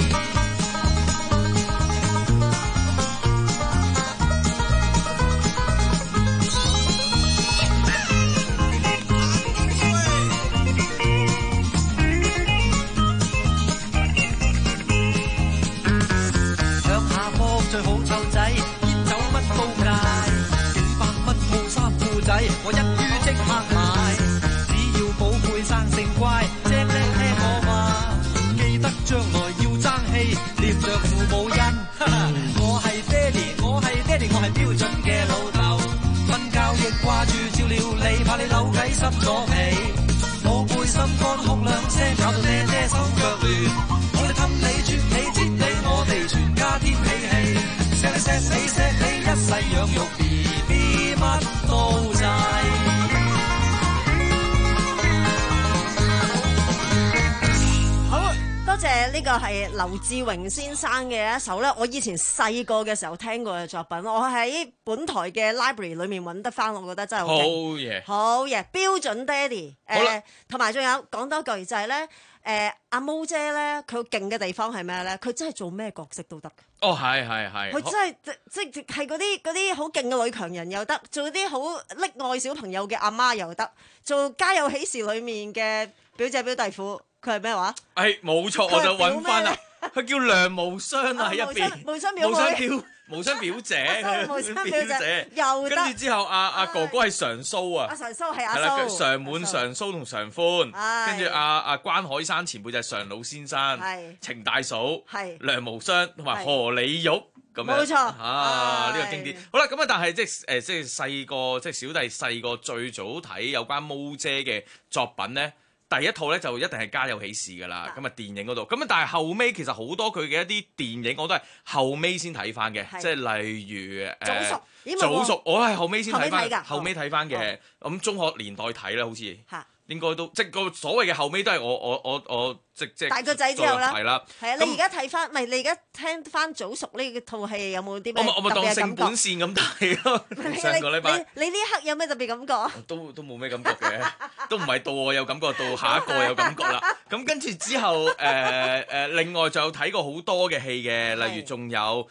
上下課最好湊仔，煙酒乜都戒，幾百蚊套衫褲仔，我一於即刻買。生性乖，精叻聽我話，記得將來要爭氣，念着父母恩。我係爹哋，我係爹哋，我係標準嘅老豆。瞓扭計濕咗皮，我背心肝哭兩聲，搞到爹爹手腳亂。我哋氹你啜你擠你，我哋全家添喜氣，錫你錫你錫你，一世養育 B B 乜都制。 多謝呢個係劉志榮先生嘅一首咧，我以前細個嘅時候聽過嘅作品，我喺本台嘅 library 裏面揾得翻，我覺得真係好嘢， 好嘢，標準爹哋。誒，同埋仲有講多句就係咧，誒阿毛姐咧，佢勁嘅地方係咩咧？佢真係做咩角色都得。 哦，係係係。 佢真係即即係嗰啲嗰啲好勁嘅女強人又得，做啲好溺愛小朋友嘅阿媽又得，做家有喜事裏面嘅表姐表弟婦。佢係咩話？誒，冇錯，我就揾翻啦。佢叫梁無雙啊，喺入邊。無雙表妹。無雙表姐。無雙表姐。又得。跟住之後，阿阿哥哥係常蘇啊。阿常蘇係阿蘇。係啦，常滿、常蘇同常歡。跟住阿阿關海山前輩就係常老先生。係。程大嫂。係。梁無雙同埋何李玉咁樣。冇錯。啊，呢個經典。好啦，咁啊，但係即係誒，即係細個，即係小弟細個最早睇有關毛姐嘅作品咧。第一套咧就一定係家有喜事㗎啦，咁啊電影嗰度，咁啊但係後尾其實好多佢嘅一啲電影我都係後尾先睇翻嘅，即係例如誒早熟，早熟我係後尾先睇翻，後尾睇翻嘅，咁中學年代睇啦，好似應該都即係個所謂嘅後尾都係我我我我即即大個仔之後啦，係啦，係啊，你而家睇翻，唔係你而家聽翻早熟呢套戲有冇啲咩特別嘅感覺？我咪我咪當性本善咁睇咯。上個禮拜你呢一刻有咩特別感覺？都都冇咩感覺嘅，都唔係到我有感覺，到下一個有感覺啦。咁跟住之後誒誒，另外就有睇過好多嘅戲嘅，例如仲有誒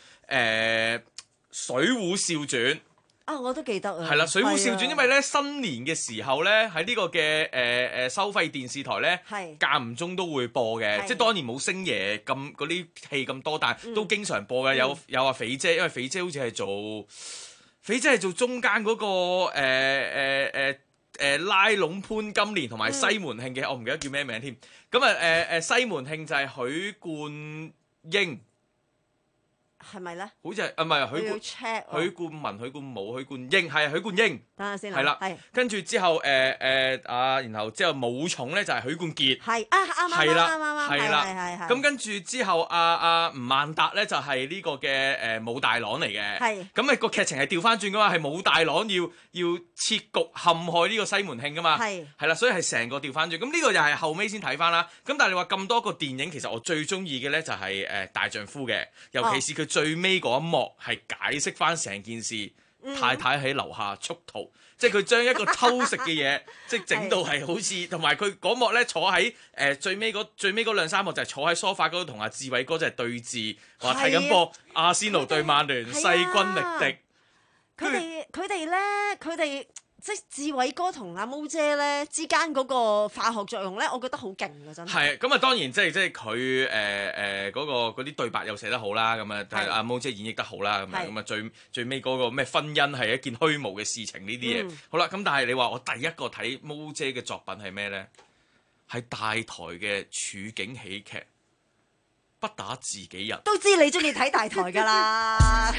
《水滸笑傳》。啊！我都記得啊。係啦，《水滸笑傳》因為咧新年嘅時候咧喺呢個嘅誒誒收費電視台咧，間唔中都會播嘅，即係當然冇星爺咁嗰啲戲咁多，但係都經常播嘅。有有阿肥姐，因為肥姐好似係做肥姐係做中間嗰個誒誒誒誒拉攏潘金蓮同埋西門慶嘅，我唔記得叫咩名添。咁啊誒誒西門慶就係許冠英。係咪咧？好似係啊，唔係許冠許冠文、許冠武、許冠英，係許冠英。等下先啦。係啦，係。跟住之後誒誒啊，然後之後武松咧就係許冠傑。係啊，啱啱啱啱啱。係啦，係係。咁跟住之後阿阿吳孟達咧就係呢個嘅誒武大郎嚟嘅。係。咁啊個劇情係調翻轉噶嘛，係武大郎要要設局陷害呢個西門慶噶嘛。係。係啦，所以係成個調翻轉。咁呢個又係後尾先睇翻啦。咁但係你話咁多個電影，其實我最中意嘅咧就係誒大丈夫嘅，尤其是佢最尾嗰一幕係解釋翻成件事，嗯、太太喺樓下速逃，即係佢將一個偷食嘅嘢，即係整到係好似，同埋佢嗰幕咧坐喺誒、呃、最尾嗰最尾嗰兩三幕就係坐喺梳化嗰度同阿志偉哥就係對峙，話睇緊波，阿仙奴對曼聯，勢均力敵。佢哋佢哋咧，佢哋。即係志偉哥同阿毛姐咧之間嗰個化學作用咧，我覺得好勁啊！真係。係咁啊，當然即係即係佢誒誒嗰個嗰啲對白又寫得好啦，咁啊，但係阿毛姐演繹得好啦，咁啊，咁啊最最尾嗰個咩婚姻係一件虛無嘅事情呢啲嘢，嗯、好啦，咁但係你話我第一個睇毛姐嘅作品係咩咧？係大台嘅處境喜劇，不打自己人。都知你中意睇大台㗎啦。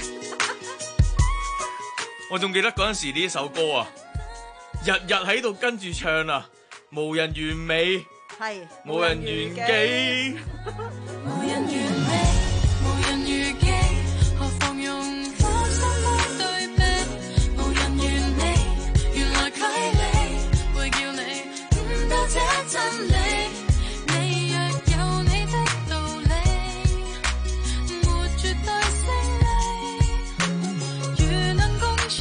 我仲記得嗰陣時呢一首歌啊！日日喺度跟住唱啊，無人完美，係無人圓己，無人完美，無人如己，何妨用花心來對比，無人完美，原來距離會叫你悟到這真理。你若有你的道理，沒絕對勝利，如能共處。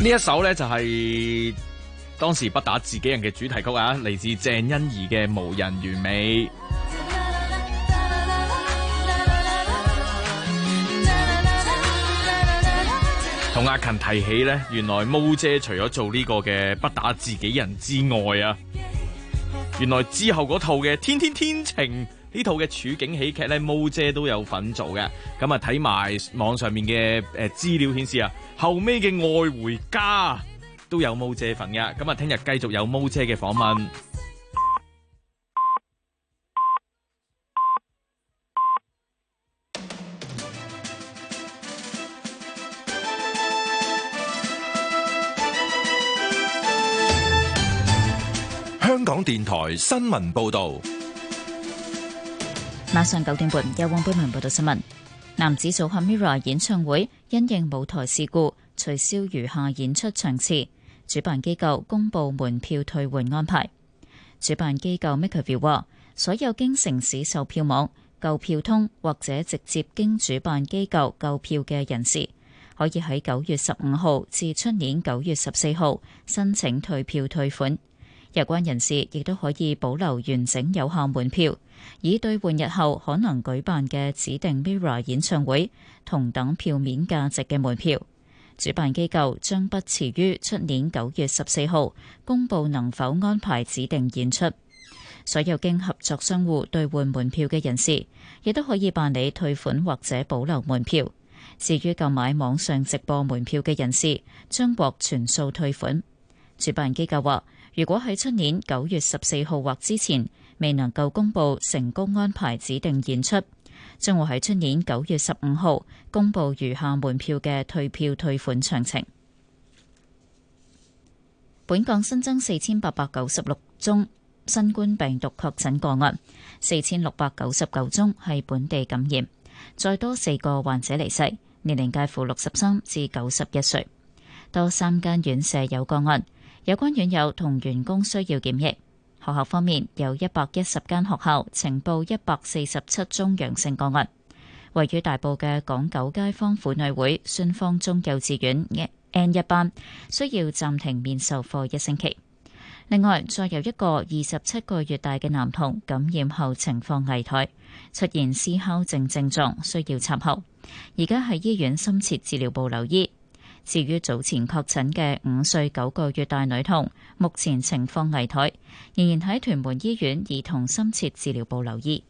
呢一首呢，就係當時不打自己人嘅主題曲啊，嚟自鄭欣宜嘅《無人完美》。同阿勤提起呢，原來毛姐除咗做呢個嘅不打自己人之外啊，原來之後嗰套嘅《天天天晴》呢套嘅處境喜劇呢，毛姐都有份做嘅。咁啊睇埋網上面嘅誒資料顯示啊，後尾嘅《愛回家》都有毛姐份嘅。咁啊聽日繼續有毛姐嘅訪問。 香港電台新聞報道， 晚上九點半有黃貝文報道新聞。男子組合 Mirror 演唱會因應舞台事故取消餘下演出場次，主辦機構公布門票退換安排。主辦機構 MakerVille 話，所有經城市售票網購票通或者直接經主辦機構購票嘅人士，可以喺九月十五號至出年九月十四號申請退票退款。有關人士亦都可以保留完整有效門票，以兌換日後可能舉辦嘅指定 Mirror 演唱會同等票面價值嘅門票。主辦機構將不遲於出年九月十四號公佈能否安排指定演出。所有經合作商戶兌換門票嘅人士，亦都可以辦理退款或者保留門票。至於購買網上直播門票嘅人士，將獲全數退款。主辦機構話，如果喺出年九月十四號或之前未能夠公佈成功安排指定演出，將會喺出年九月十五號公佈餘下門票嘅退票退款詳情。本港新增四千八百九十六宗新冠病毒確診個案，四千六百九十九宗係本地感染，再多四個患者離世，年齡介乎六十三至九十一歲。多三間院舍有個案。有關院友同員工需要檢疫。學校方面，有一百一十間學校呈報一百四十七宗陽性個案。位於大埔嘅港九街坊婦女會孫方中幼稚園 N 一班需要暫停面授課一星期。另外，再有一個二十七個月大嘅男童感染後情況危殆，出現思考症症狀，需要插喉，而家喺醫院深切治療部留醫。至於早前確診嘅五歲九個月大女童，目前情況危殆，仍然喺屯門醫院兒童深切治療部留醫。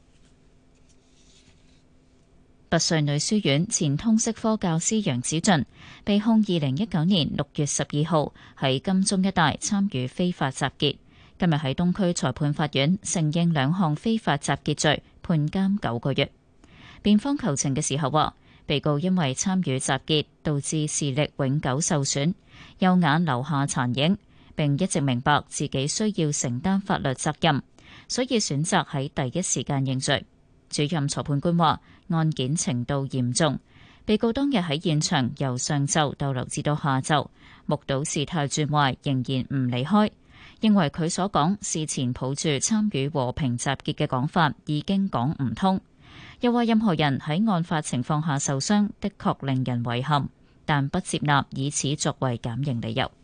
拔萃女書院前通識科教師楊子俊被控二零一九年六月十二號喺金鐘一帶參與非法集結，今日喺東區裁判法院承認兩項非法集結罪，判監九個月。辯方求情嘅時候話，被告因為參與集結導致視力永久受損，右眼留下殘影，並一直明白自己需要承擔法律責任，所以選擇喺第一時間認罪。主任裁判官話，案件程度嚴重，被告當日喺現場由上晝逗留至到下晝，目睹事態轉壞，仍然唔離開，認為佢所講事前抱住參與和平集結嘅講法已經講唔通。又話任何人喺案發情況下受傷，的確令人遺憾，但不接納以此作為減刑理由。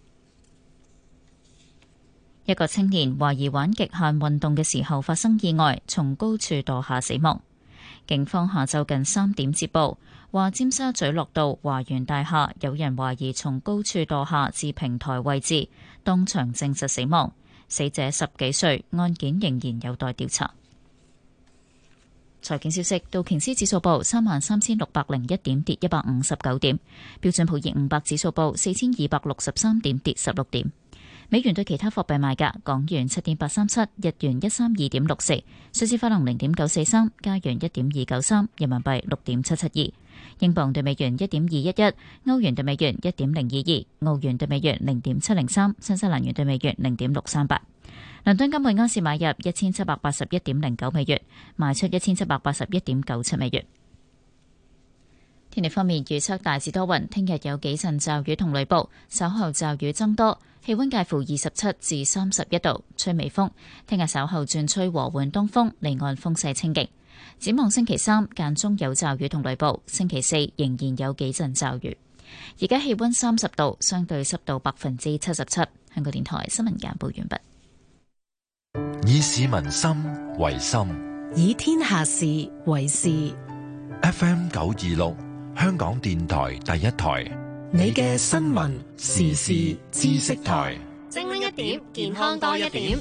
一個青年懷疑玩極限運動嘅時候發生意外，從高處墮下死亡。警方下晝近三點接報，話尖沙咀樂道華源大廈有人懷疑從高處墮下至平台位置，當場證實死亡。死者十幾歲，案件仍然有待調查。財經消息，道瓊斯指數報三萬三千六百零一點，跌一百五十九點；標準普爾五百指數報四千二百六十三點，跌十六點。美元對其他貨幣賣價：港元七點八三七，日元一三二點六四，瑞士法郎零點九四三，加元一點二九三，人民幣六點七七二，英鎊對美元一點二一一，歐元對美元一點零二二，澳元對美元零點七零三，新西蘭元對美元零點六三八。倫敦金每盎司買入一千七百八十一點零九美元，賣出一千七百八十一點九七美元。天氣方面預測大致多雲，聽日有幾陣驟雨同雷暴，稍後驟雨增多，氣溫介乎二十七至三十一度，吹微風。聽日稍後轉吹和緩東風，離岸風勢清勁。展望星期三間中有驟雨同雷暴，星期四仍然有幾陣驟雨。 而家氣溫三十度，相對濕度百分之七十七。香港電台新聞簡報完畢。 以市民心為心， 以天下事為事。 F M 九二六，香港電台第一台， 你嘅新聞時事知識台， 精靈一點，健康多一點。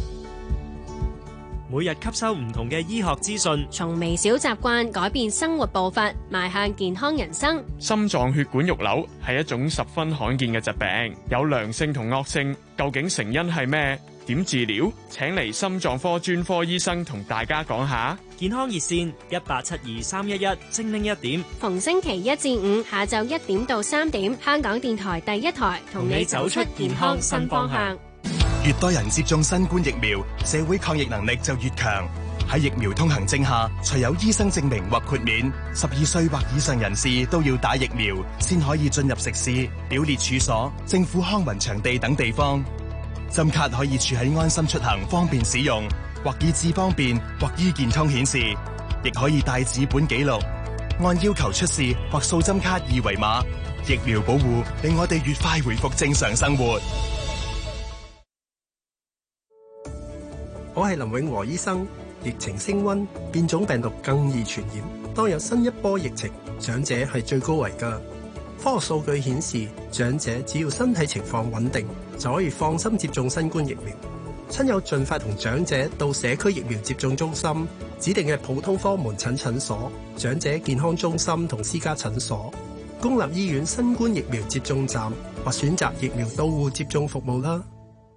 每日吸收唔同嘅醫學資訊， 從微小習慣改變生活步伐，邁向健康人生。 心臟血管肉瘤係一種十分罕見嘅疾病，有良性同惡性，究竟成因係咩？點治療？請嚟心臟科專科醫生同大家講下。 健康熱線一八七二三一一，精靈一點。 逢星期一至五下晝一點到三點，香港電台第一台同你走出健康新方向。 越多人接種新冠疫苗，社會抗疫能力就越強。喺疫苗通行證下，除有醫生證明或豁免，十二歲或以上人士都要打疫苗，先可以進入食肆、表列處所、政府康文場地等地方。針卡可以儲喺安心出行，方便使用，或以智方便，或醫健通顯示，亦可以帶紙本記錄，按要求出示或掃針卡二維碼。疫苗保護令我哋越快回復正常生活。 我係林永和醫生。疫情升溫，變種病毒更易傳染。當有新一波疫情，長者係最高危㗎。科學數據顯示，長者只要身體情況穩定，就可以放心接種新冠疫苗。親友盡快同長者到社區疫苗接種中心、指定嘅普通科門診診所、長者健康中心同私家診所、公立醫院新冠疫苗接種站或選擇疫苗到戶接種服務啦。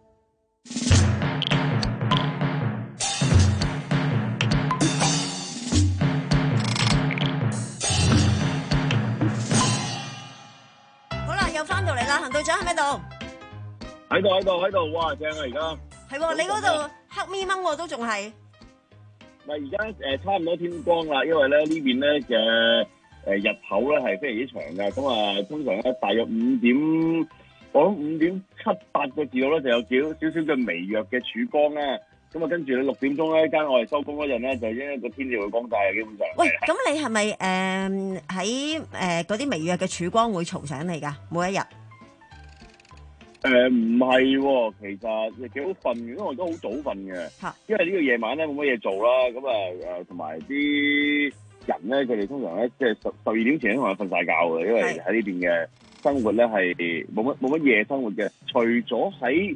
行隊長喺咪度？ 喺度喺度喺度，哇正啊！而家係喎，你嗰度黑咪掹喎，都仲係。 咪而家誒差唔多天光啦，因為咧呢邊咧嘅誒日頭咧係非常之長嘅，咁啊通常咧大約五點，我諗五點七八個字度咧就有少少少嘅微弱嘅曙光啦。咁啊跟住你六點鐘咧間我哋收工嗰陣咧就已經個天就會光晒嘅，基本上。 喂，咁你係咪誒喺誒嗰啲微弱嘅曙光會嘈醒你㗎？每一日？ 誒唔係喎，其實亦幾好瞓嘅，因為我都好早瞓嘅。嚇，因為呢個夜晚咧冇乜嘢做啦，咁啊誒同埋啲人咧，佢哋通常咧即係十十二點前通常瞓晒覺嘅，因為喺呢邊嘅生活咧係冇乜冇乜夜生活嘅。除咗喺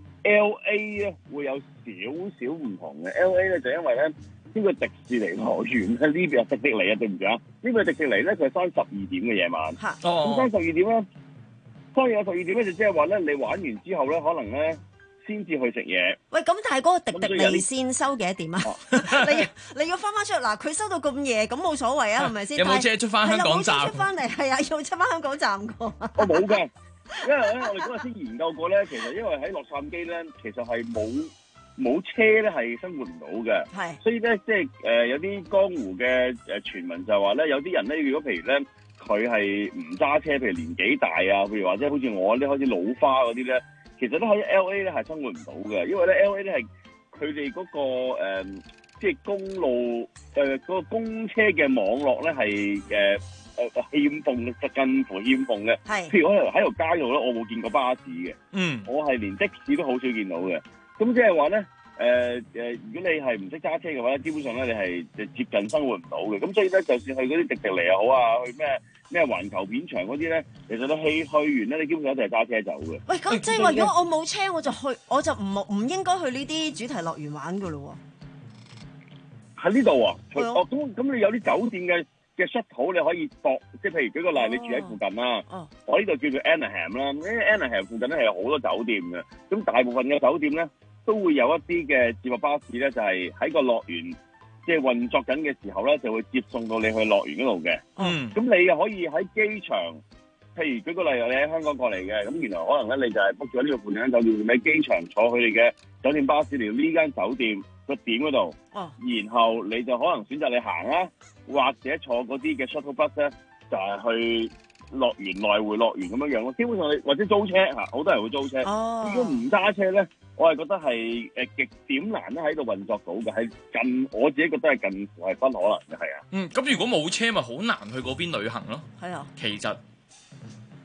L A 咧會有少少唔同嘅 ，L A 咧就因為咧呢個迪士尼樂園咧呢邊係迪士尼啊，對唔住啊，呢個迪士尼咧佢係閂十二點嘅夜晚。嚇，咁閂十二點咧。當然有十二點咧，就即係話咧，你玩完之後咧，可能咧先至去食嘢。喂，咁但係嗰個迪迪尼線收幾多點啊？你要你要翻翻出嚟嗱，佢收到咁夜，咁冇所謂啊，係咪先？有冇車出翻香港站？出翻嚟係啊，要出翻香港站個。我冇㗎，因為咧，我哋嗰日先研究過咧，其實因為喺洛杉磯咧，其實係冇冇車咧係生活唔到嘅。係，所以咧即係誒有啲江湖嘅誒傳聞就係話咧，有啲人咧，如果譬如咧。佢係唔揸車，譬如年紀大啊，譬如或者好似我啲開始老花嗰啲咧，其實都喺 L A 咧係生活唔到嘅，因為咧 L A 咧係佢哋嗰個誒、呃，即係公路誒嗰、呃那個公車嘅網絡咧係誒誒欠奉嘅，近乎欠奉嘅。係，譬如我喺喺條街度咧，我冇見過巴士嘅。嗯，我係連的士都好少見到嘅。咁即係話咧。誒、呃、誒，如果你係唔識揸車嘅話咧，基本上咧你係接近生活唔到嘅。咁所以咧，就算去嗰啲迪士尼又好啊，去咩咩環球片場嗰啲咧，其實你去去完咧，你基本上一定係揸車走嘅。喂，咁即係話，如果我冇車，我就去，我就唔唔應該去呢啲主題樂園玩噶咯喎。喺呢度啊？哦，咁咁你有啲酒店嘅嘅 shuttle 你可以駁，即係譬如舉個例，你住喺附近啦。哦。我呢度叫做 Anaheim 啦，因為 Anaheim 附近咧係有好多酒店嘅，咁大部分嘅酒店咧。都會有一啲嘅接駁巴士咧，就係喺個樂園即係運作緊嘅時候咧，就會接送到你去樂園嗰度嘅。嗯，咁你又可以喺機場，譬如舉個例，你喺香港過嚟嘅，咁原來可能咧你就係 book 咗呢個附近間酒店，喺機場坐佢哋嘅酒店巴士嚟到呢間酒店個點嗰度。哦，然後你就可能選擇你行啦，或者坐嗰啲嘅 shuttle bus 咧，就係去樂園來回樂園咁樣樣咯。基本上你或者租車嚇，好多人會租車。哦，如果唔揸車咧。我係覺得係誒極點難咧喺度運作到嘅，係近我自己覺得係近乎係不可能嘅，係啊。嗯，咁如果冇車咪好難去嗰邊旅行咯。係啊，其實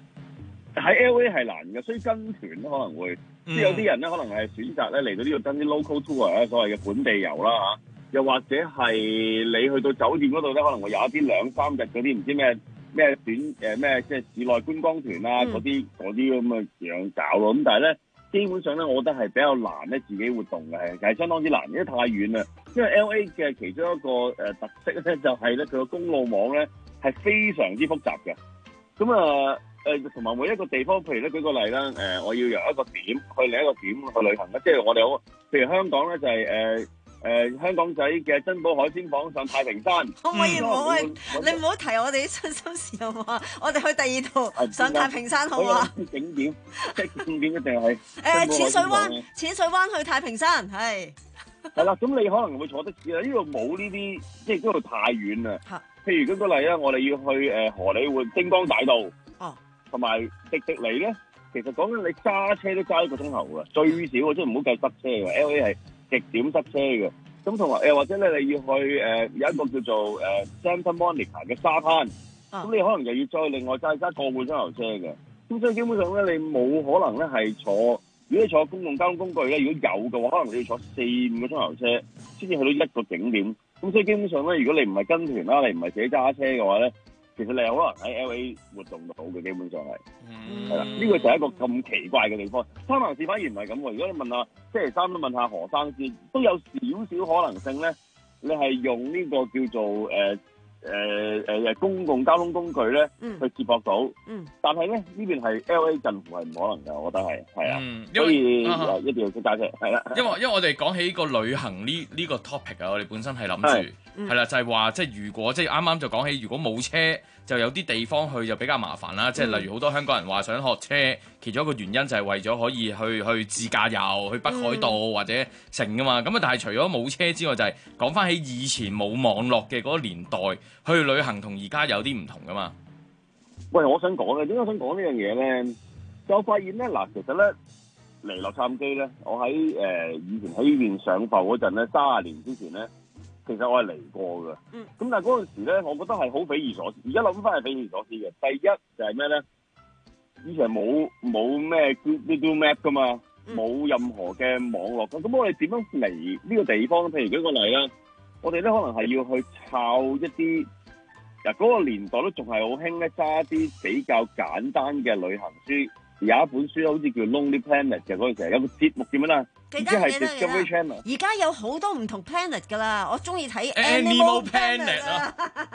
喺 L A 係難嘅，所以跟團咧可能會，即係有啲人咧可能係選擇咧嚟到呢度跟啲 local tour 咧，所謂嘅本地遊啦嚇，又或者係你去到酒店嗰度咧，可能會有一啲兩三日嗰啲唔知咩咩短誒咩即係市內觀光團啊嗰啲嗰啲咁嘅樣搞咯，咁但係咧基本上咧，我覺得係比較難咧自己活動嘅，係相當之難，因為太遠啦。因為 L A 嘅其中一個誒、呃、特色咧，就係咧佢個公路網咧係非常之複雜嘅，咁啊。誒同埋每一個地方，譬如咧舉個例啦，誒、呃、我要由一個點去另一個點去旅行咧，即係我哋好，譬如香港咧就係誒誒香港仔嘅珍寶海鮮舫上太平山， 可唔可以唔好去？你唔好提我哋啲親心事好嘛？我哋去第二度上太平山好嘛？ 景點即係景點一定係誒淺水灣，淺水灣去太平山係係啦，咁你可能會坐的士啦，呢度冇呢啲，即係嗰度太遠啦。譬如舉個例啊，我哋要去誒荷里活星光大道。哦。同埋迪迪尼咧，其實講緊你揸車都揸一個鐘頭㗎，最少即係唔好計塞車㗎。L A 係極點塞車嘅，咁同埋誒或者咧你要去誒、呃、有一個叫做誒、呃、Santa Monica 嘅沙灘，咁、哦、你可能又要再另外再加個半鐘頭車嘅，咁所以基本上咧你冇可能咧係坐，如果你坐公共交通工具咧，如果有嘅話，可能你要坐四五個鐘頭車先至去到一個景點，咁所以基本上咧，如果你唔係跟團啦，你唔係自己揸車嘅話咧。其實你有可能喺 L A 活動到嘅，基本上係，係啦、嗯，呢、這個就係一個咁奇怪嘅地方。三藩市反而唔係咁喎。如果你問下星期三都問下何生先，都有少少可能性咧，你係用呢個叫做誒誒誒公共交通工具咧、嗯、去接駁到。嗯。但係咧呢邊係 L A 近乎係唔可能㗎，我覺得係係啊。嗯。所以、啊、一定要識揸車，係啦。 因為因為我哋講起個旅行呢呢、這個 topic 啊，我哋本身係諗住係啦，就係、是、話即係如果即係啱啱就講起，如果冇車。就有啲地方去就比較麻煩啦，即係例如好多香港人話想學車，其中一個原因就係為咗可以去去自駕遊、去北海道或者成噶嘛。咁啊，但係除咗冇車之外，就係講翻起以前冇網絡嘅嗰個年代去旅行，同而家有啲唔同噶嘛。 喂，我想講嘅，點解想講呢樣嘢咧？就我發現咧，嗱，其實咧嚟洛杉磯咧，我喺誒、呃、以前喺呢邊上課嗰陣咧，三十年之前咧。其實我係嚟過嘅，咁、嗯、但係嗰陣時咧，我覺得係好匪夷所思。而家諗翻係匪夷所思嘅。第一就係咩咧？以前冇冇咩 Google Map 噶嘛，冇、嗯、任何嘅網絡嘅。咁我哋點樣嚟呢個地方？譬如舉個例啦，我哋咧可能係要去抄一啲，嗱嗰個年代都仲係好興咧，揸啲比較簡單嘅旅行書。有一本書好似叫 Lonely Planet 嘅，嗰陣時有個節目叫咩啦？ 記得記得記得。而家有好多唔同 planet 噶啦，我中意睇 Animal Planet 啊。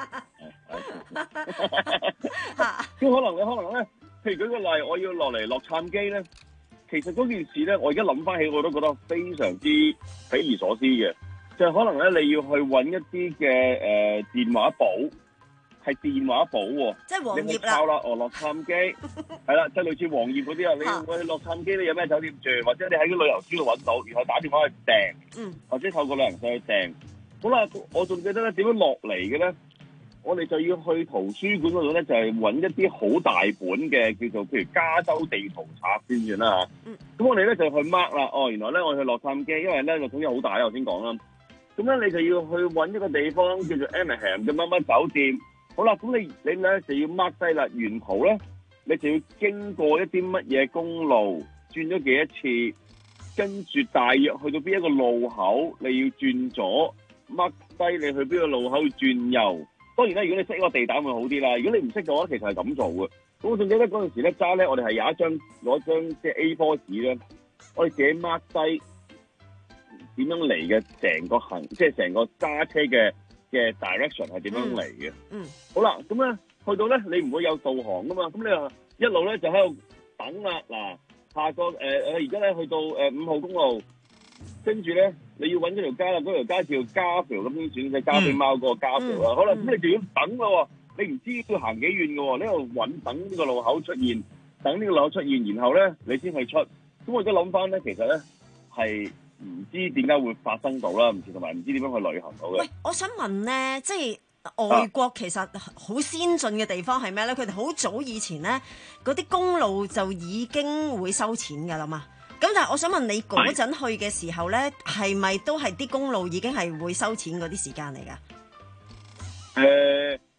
咁可能你可能咧，譬如舉個例，我要落嚟洛杉磯咧，其實嗰件事咧，我而家諗翻起我都覺得非常之匪夷所思嘅，就係、是、可能咧你要去揾一啲嘅誒電話簿。係電話簿喎， 即係黃頁啦。 你抄啦，哦，洛杉磯係啦，即係類似黃頁嗰啲啊。你去洛杉磯，你有咩酒店住，或者你喺啲旅遊書度揾到，然後打電話去訂，嗯，或者透過旅行社去訂。好啦，我仲記得咧點樣落嚟嘅咧？我哋就要去圖書館嗰度咧，就係揾一啲好大本嘅叫做譬如加州地圖冊先算啦嚇。嗯。咁我哋咧就去 mark 啦。哦，原來咧我去洛杉磯，因為咧個總之好大，我先講啦。咁咧你就要去揾一個地方叫做 Anaheim 嘅乜乜酒店。好啦，咁你你咧就要 mark 低啦，沿途咧你就要經過一啲乜嘢公路，轉咗幾多次，跟住大約去到邊一個路口，你要轉左 mark 低你去邊個路口要轉右。當然啦，如果你識個地膽會好啲啦。如果你唔識嘅話，其實係咁做嘅。咁我仲記得嗰陣時咧揸咧，我哋係有一張攞張即係 A 四 紙咧，我哋自己 mark 低點樣嚟嘅成個行，即係成個揸車嘅。嘅 direction 係點樣嚟嘅？嗯，好啦，咁咧去到咧，你唔會有導航噶嘛？咁你話一路咧就喺度等啦。嗱，下個誒誒而家咧去到誒五號公路，跟住咧你要揾嗰條街啦，嗰條街叫加條咁先算，即係加菲貓嗰個加條啦。好啦，咁你就要等咯，你唔知要行幾遠嘅喎，你喺度揾等呢個路口出現，等呢個路口出現，然後咧你先去出。咁我而家諗翻咧，其實咧係。唔知點解會發生到啦，唔知同埋唔知點樣去旅行到嘅。 喂，我想問咧，即係外國其實好先進嘅地方係咩咧？佢哋好早以前咧，嗰啲公路就已經會收錢㗎啦嘛。咁但係我想問你嗰陣去嘅時候咧，係咪都係啲公路已經係會收錢嗰啲時間嚟㗎？ 誒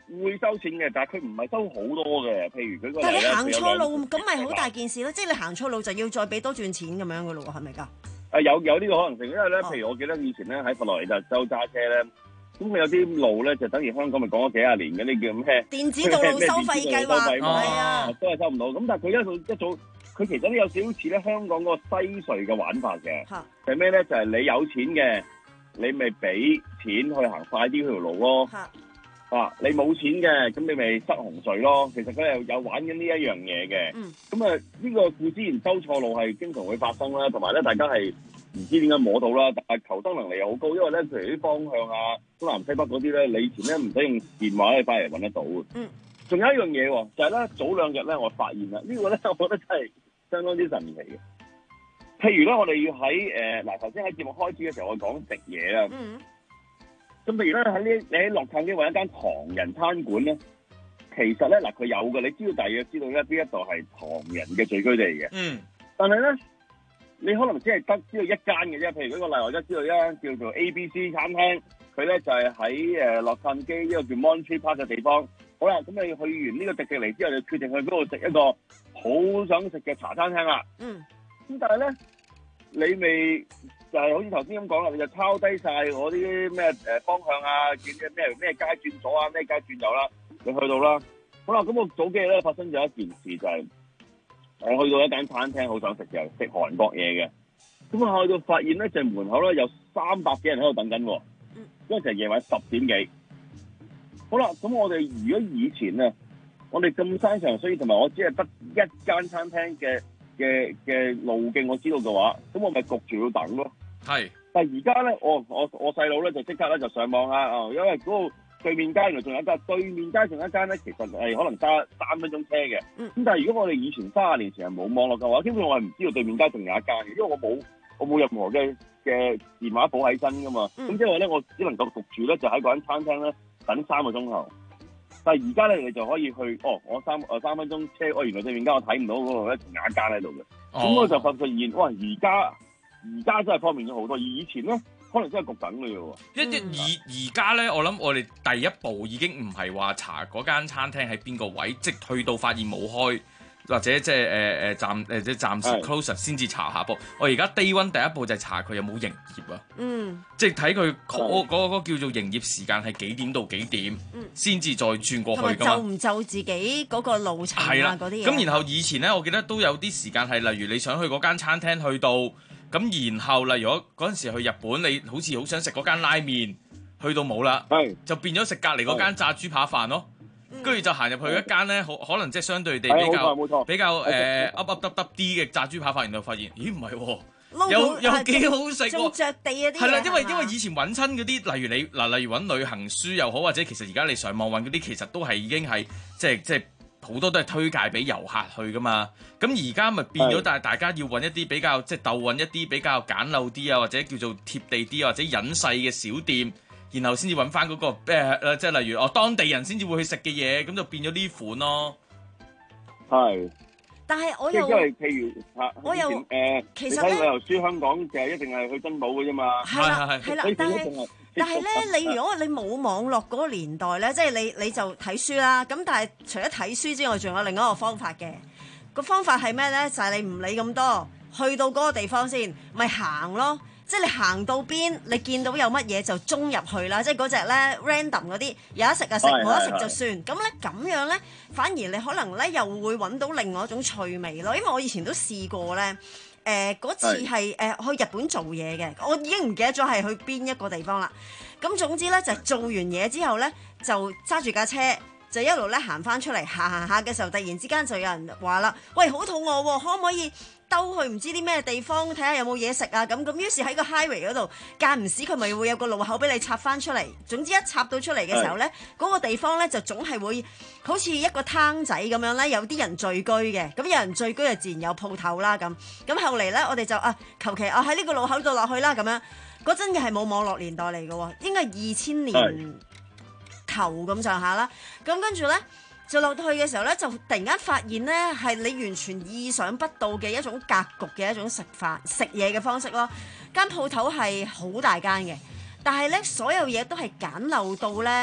會收錢嘅，但係佢唔係收好多嘅。譬如佢個， 但係你行錯路咁咪好大件事咯，即係你行錯路就要再俾多轉錢咁樣嘅咯喎，係咪㗎？ 誒有有呢個可能性，因為咧，譬如我記得以前咧喺佛羅里達州揸車咧，咁佢有啲路咧就等於香港咪講咗幾廿年嘅呢叫咩？ 電子道路收費計劃係啊， 都係收唔到。咁但係佢一早一早，佢其實都有少少似咧香港嗰個西隧嘅玩法嘅，就係咩咧？就係你有錢嘅，你咪俾錢去行快啲條路咯。啊！你冇錢嘅，咁你咪塞紅隧咯。其實佢係有玩緊呢一樣嘢嘅。咁啊、嗯，呢個固之然收錯路係經常會發生啦，同埋咧大家係唔知點解摸到啦。但係求生能力又好高，因為咧譬如啲方向啊、東南西北嗰啲咧，你以前咧唔使用電話咧，翻嚟揾得到嘅。嗯。仲有一樣嘢喎，就係、是、咧早兩日咧，我發現啦，這個、呢個咧，我覺得真係相當之神奇嘅。譬如咧，我哋要喺誒嗱，頭先喺節目開始嘅時候，我講食嘢啦。嗯。咁譬如咧喺呢，你喺洛杉磯揾一間唐人餐館咧，其實咧嗱佢有嘅，你知道大約知道咧邊一度係唐人嘅聚居地嘅。嗯。但係咧，你可能只係得知道一間嘅啫。譬如舉個例，我而家知道一間叫做 A B C 餐廳，佢咧就係喺誒洛杉磯呢個叫 Monterey Park 嘅地方。好啦，咁你去完呢個迪士尼之後，就決定去嗰度食一個好想食嘅茶餐廳啦。嗯。咁但係咧，你未？就係好似頭先咁講啦，你就抄低晒我啲咩誒方向啊，見啲咩咩街轉左啊，咩街轉右啦，你去到啦。好啦，咁我早幾日咧發生咗一件事，就係誒去到一間餐廳，好想食嘅，食韓國嘢嘅。咁啊去到發現咧，就門口咧有三百幾人喺度等緊喎。嗰陣時係夜晚十點幾。好啦，咁我哋如果以前啊，我哋咁山長水遠，同埋我只係得一間餐廳嘅嘅嘅路徑我知道嘅話，咁我咪焗住要等咯。係，但係而家咧，我我我細佬咧就即刻咧就上網啦，哦，因為嗰個對面街原來仲有一間，對面街仲有一間咧，其實係可能揸三分鐘車嘅。咁、嗯、但係如果我哋以前三十年前係冇網絡嘅話，基本上我係唔知道對面街仲有一間嘅，因為我冇我冇任何嘅嘅電話簿喺身噶嘛。咁、嗯、即係話咧，我只能夠焗住咧，就喺嗰間餐廳咧等三個鐘頭。但係而家咧，你就可以去，哦，我三誒三分鐘車，哦，原來對面街我睇唔到嗰度咧，仲有一間喺度嘅。咁、哦、我就發現，哇！而家而家真係方便咗好多，而以前咧可能真係焗等嘅喎。 一一而而家咧，我諗我哋第一步已經唔係話查嗰間餐廳喺邊個位，即係去到發現冇開，或者即係誒誒暫誒即係暫時 close 先至查下步。我而家 day one 第一步就係查佢有冇營業啊。嗯，即係睇佢嗰嗰個叫做營業時間係幾點到幾點，先至、嗯、再轉過去㗎嘛。就唔就自己嗰個路程啊嗰啲嘢。咁然後以前咧，我記得都有啲時間係，例如你想去嗰間餐廳去到。咁然後例如我嗰陣時去日本，你好似好想食嗰間拉麵，去到冇啦，就變咗食隔離嗰間炸豬扒飯咯。跟住就行入去一間咧，可可能即係相對地比較比較誒噏噏耷耷啲嘅炸豬扒飯，然後發現咦唔係喎，有有幾好食喎，仲着地啊啲嘢。係啦，因為因為以前揾親嗰啲，例如你嗱，例如揾旅行書又好，或者其實而家你上網揾嗰啲，其實都係已經係即係即係。好多都係推介俾遊客去噶嘛，咁而家咪變咗，但係大家要揾一啲比較即係鬥揾一啲比較簡陋啲啊，或者叫做貼地啲或者隱世嘅小店，然後先至揾翻嗰個誒誒，即係例如哦當地人先至會去食嘅嘢，咁就變咗呢款咯。係， 但係我又因為譬如嚇， 我又誒、呃，其實你睇旅遊書，香港就係一定係去珍寶嘅啫嘛。係啦，係啦，但係。但係咧，你如果你冇網絡嗰個年代咧，即係你你就睇書啦。咁但係除咗睇書之外，仲有另一個方法嘅。個方法係咩咧？就係你唔理咁多，去到嗰個地方先，咪行咯。即係你行到邊，你見到有乜嘢就衝入去啦。即係嗰隻咧 random 嗰啲，有得食就食，冇得食就算。咁咧咁樣咧，反而你可能咧又會揾到另外一種趣味咯。因為我以前都試過咧。誒、呃、嗰次係誒、呃、去日本做嘢嘅，我已經唔記得咗係去邊一個地方啦。咁總之咧就係、做完嘢之後咧，就揸住架車就一路咧行翻出嚟，行行下嘅時候，突然之間就有人話啦：喂，好肚餓喎，可唔可以兜去唔知啲咩地方睇下有冇嘢食啊？咁咁於是喺個 highway 嗰度間唔時佢咪會有個路口俾你插翻出嚟。總之一插到出嚟嘅時候咧，嗰、嗰個地方咧就總係會好似一個攤仔咁樣咧，有啲人聚居嘅。咁有人聚居就自然有鋪頭啦。咁咁後嚟咧，我哋就啊求其啊喺呢個路口度落去啦。咁樣嗰陣嘅係冇網絡年代嚟嘅喎，應該係二千年頭咁上下啦。咁跟住咧。就落到去嘅時候咧，就突然間發現咧，係你完全意想不到嘅一種格局嘅一種食飯食嘢嘅方式咯。間鋪頭係好大間嘅，但係咧所有嘢都係簡陋到咧，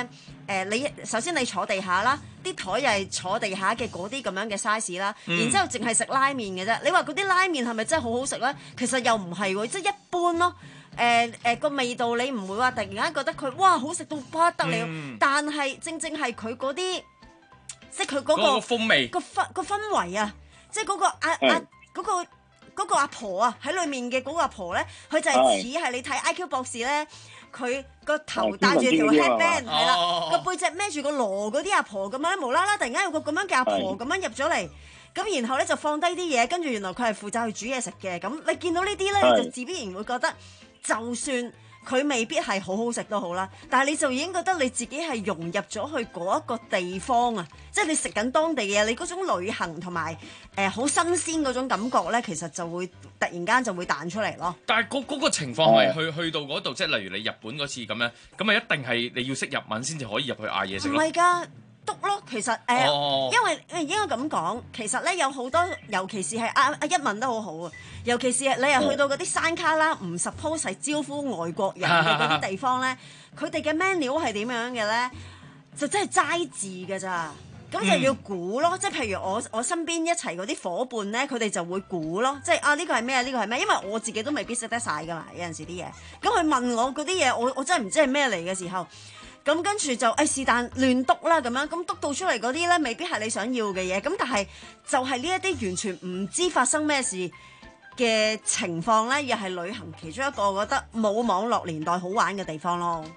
誒，你首先你坐地下啦，啲台又係坐地下嘅嗰啲咁樣嘅 size 啦，嗯、然之後淨係食拉麵嘅啫。你話嗰啲拉麵係咪真係好好食咧？其實又唔係喎，即係一般咯。誒誒個味道你唔會話突然間覺得佢哇好食到不得了，嗯、但係正正係佢嗰啲，即係佢嗰個風味、 個氛個氛圍啊，即係嗰個阿阿嗰個嗰個阿婆啊喺裏面嘅嗰個阿婆咧，佢就係似係你睇 I Q 博士咧，佢個頭戴住條 headband 係啦，個背脊孭住個鑼嗰啲阿婆咁樣咧，無啦啦突然間有個咁樣嘅阿婆咁樣入咗嚟。咁然後咧就放低啲嘢，跟住原來佢係負責去煮嘢食嘅。咁你見到呢啲咧，你就自必然會覺得，就算佢未必係好好食都好啦，但係你就已經覺得你自己係融入咗去嗰一個地方啊！即係你食緊當地嘅嘢，你嗰種旅行同埋誒好新鮮嗰種感覺咧，其實就會突然間就會彈出嚟咯。 但係嗰嗰個情況係去去到嗰度，即係例如你日本嗰次咁樣，咁啊一定係你要識日文先至可以入去嗌嘢食咯。 唔係㗎。篤咯，其實誒，呃 oh. 因為應該咁講，其實咧有好多，尤其是係阿阿一文都好好啊，尤其是你又去到嗰啲山卡啦，唔 suppose 係招呼外國人嘅嗰啲地方咧，佢哋嘅 menu 係點樣嘅咧？就真係齋字㗎咋，咁就要估咯。嗯、即係譬如我我身邊一齊嗰啲伙伴咧，佢哋就會估咯，即係啊呢、呢個係咩？呢、呢個係咩？因為我自己都未必識得晒㗎嘛，有陣時啲嘢。咁佢問我嗰啲嘢，我我真係唔知係咩嚟嘅時候。咁跟住就誒是但亂篤啦咁樣，咁篤到出嚟嗰啲咧，未必係你想要嘅嘢。咁但係就係呢一啲完全唔知發生咩事嘅情況咧，又係旅行其中一個我覺得冇網絡年代好玩嘅地方咯。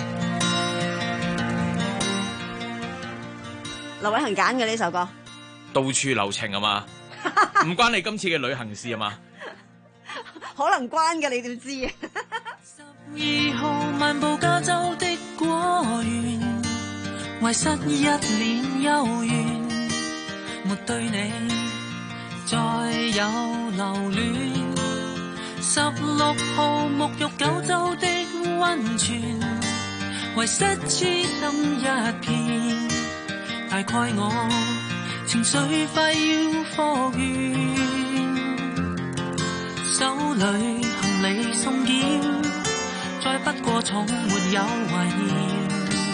劉偉恒揀嘅呢首歌， 到處留情啊嘛，唔關你今次嘅旅行事啊嘛， 可能關嘅，你點知啊？ 二號漫步加州的果園，遺失一年幽怨，沒對你再有留戀。十六號沐浴九州的溫泉，遺失痴心一片，大概我情緒快要復原，手裏行李送檢。再不過從沒有懷念，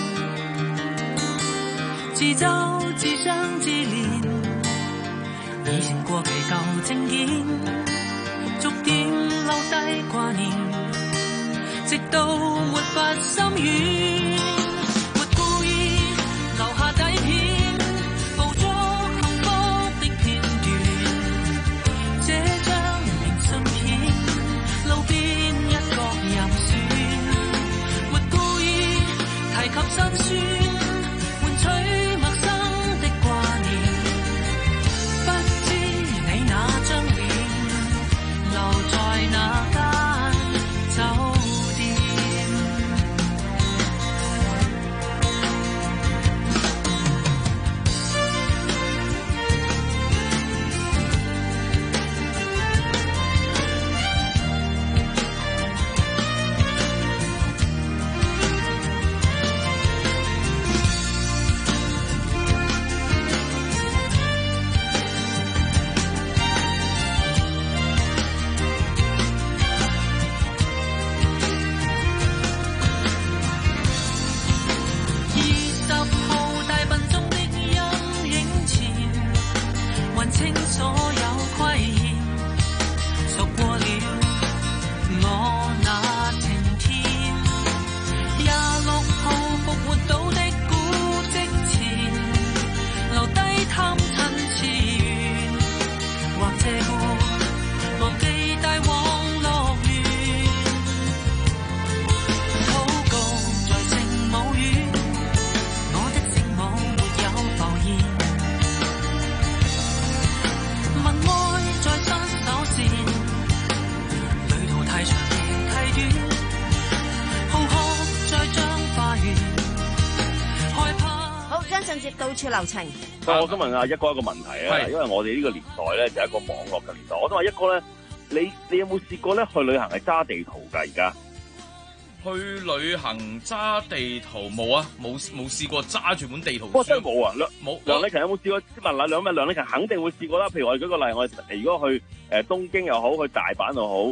自嘲自傷自憐，以前過期舊證件，逐漸留低掛念，直到沒法心軟，沒故意留下底片，捕捉幸福的片段，這張明信片，路邊一角入選。提及辛酸，換取陌生的掛念，不知你那張臉留在那間酒店。 到處留情。 我想問下一哥一個問題啊，因為我哋呢個年代咧就係一個網絡嘅年代。我想話一哥咧，你你有冇試過咧去旅行係揸地圖㗎？而家去旅行揸地圖冇啊，冇冇試過揸住本地圖。 我真係冇啊，梁冇。 梁禮勤有冇試過？問下兩位，梁禮勤肯定會試過啦。譬如我哋舉個例，我哋如果去誒東京又好，去大阪又好，其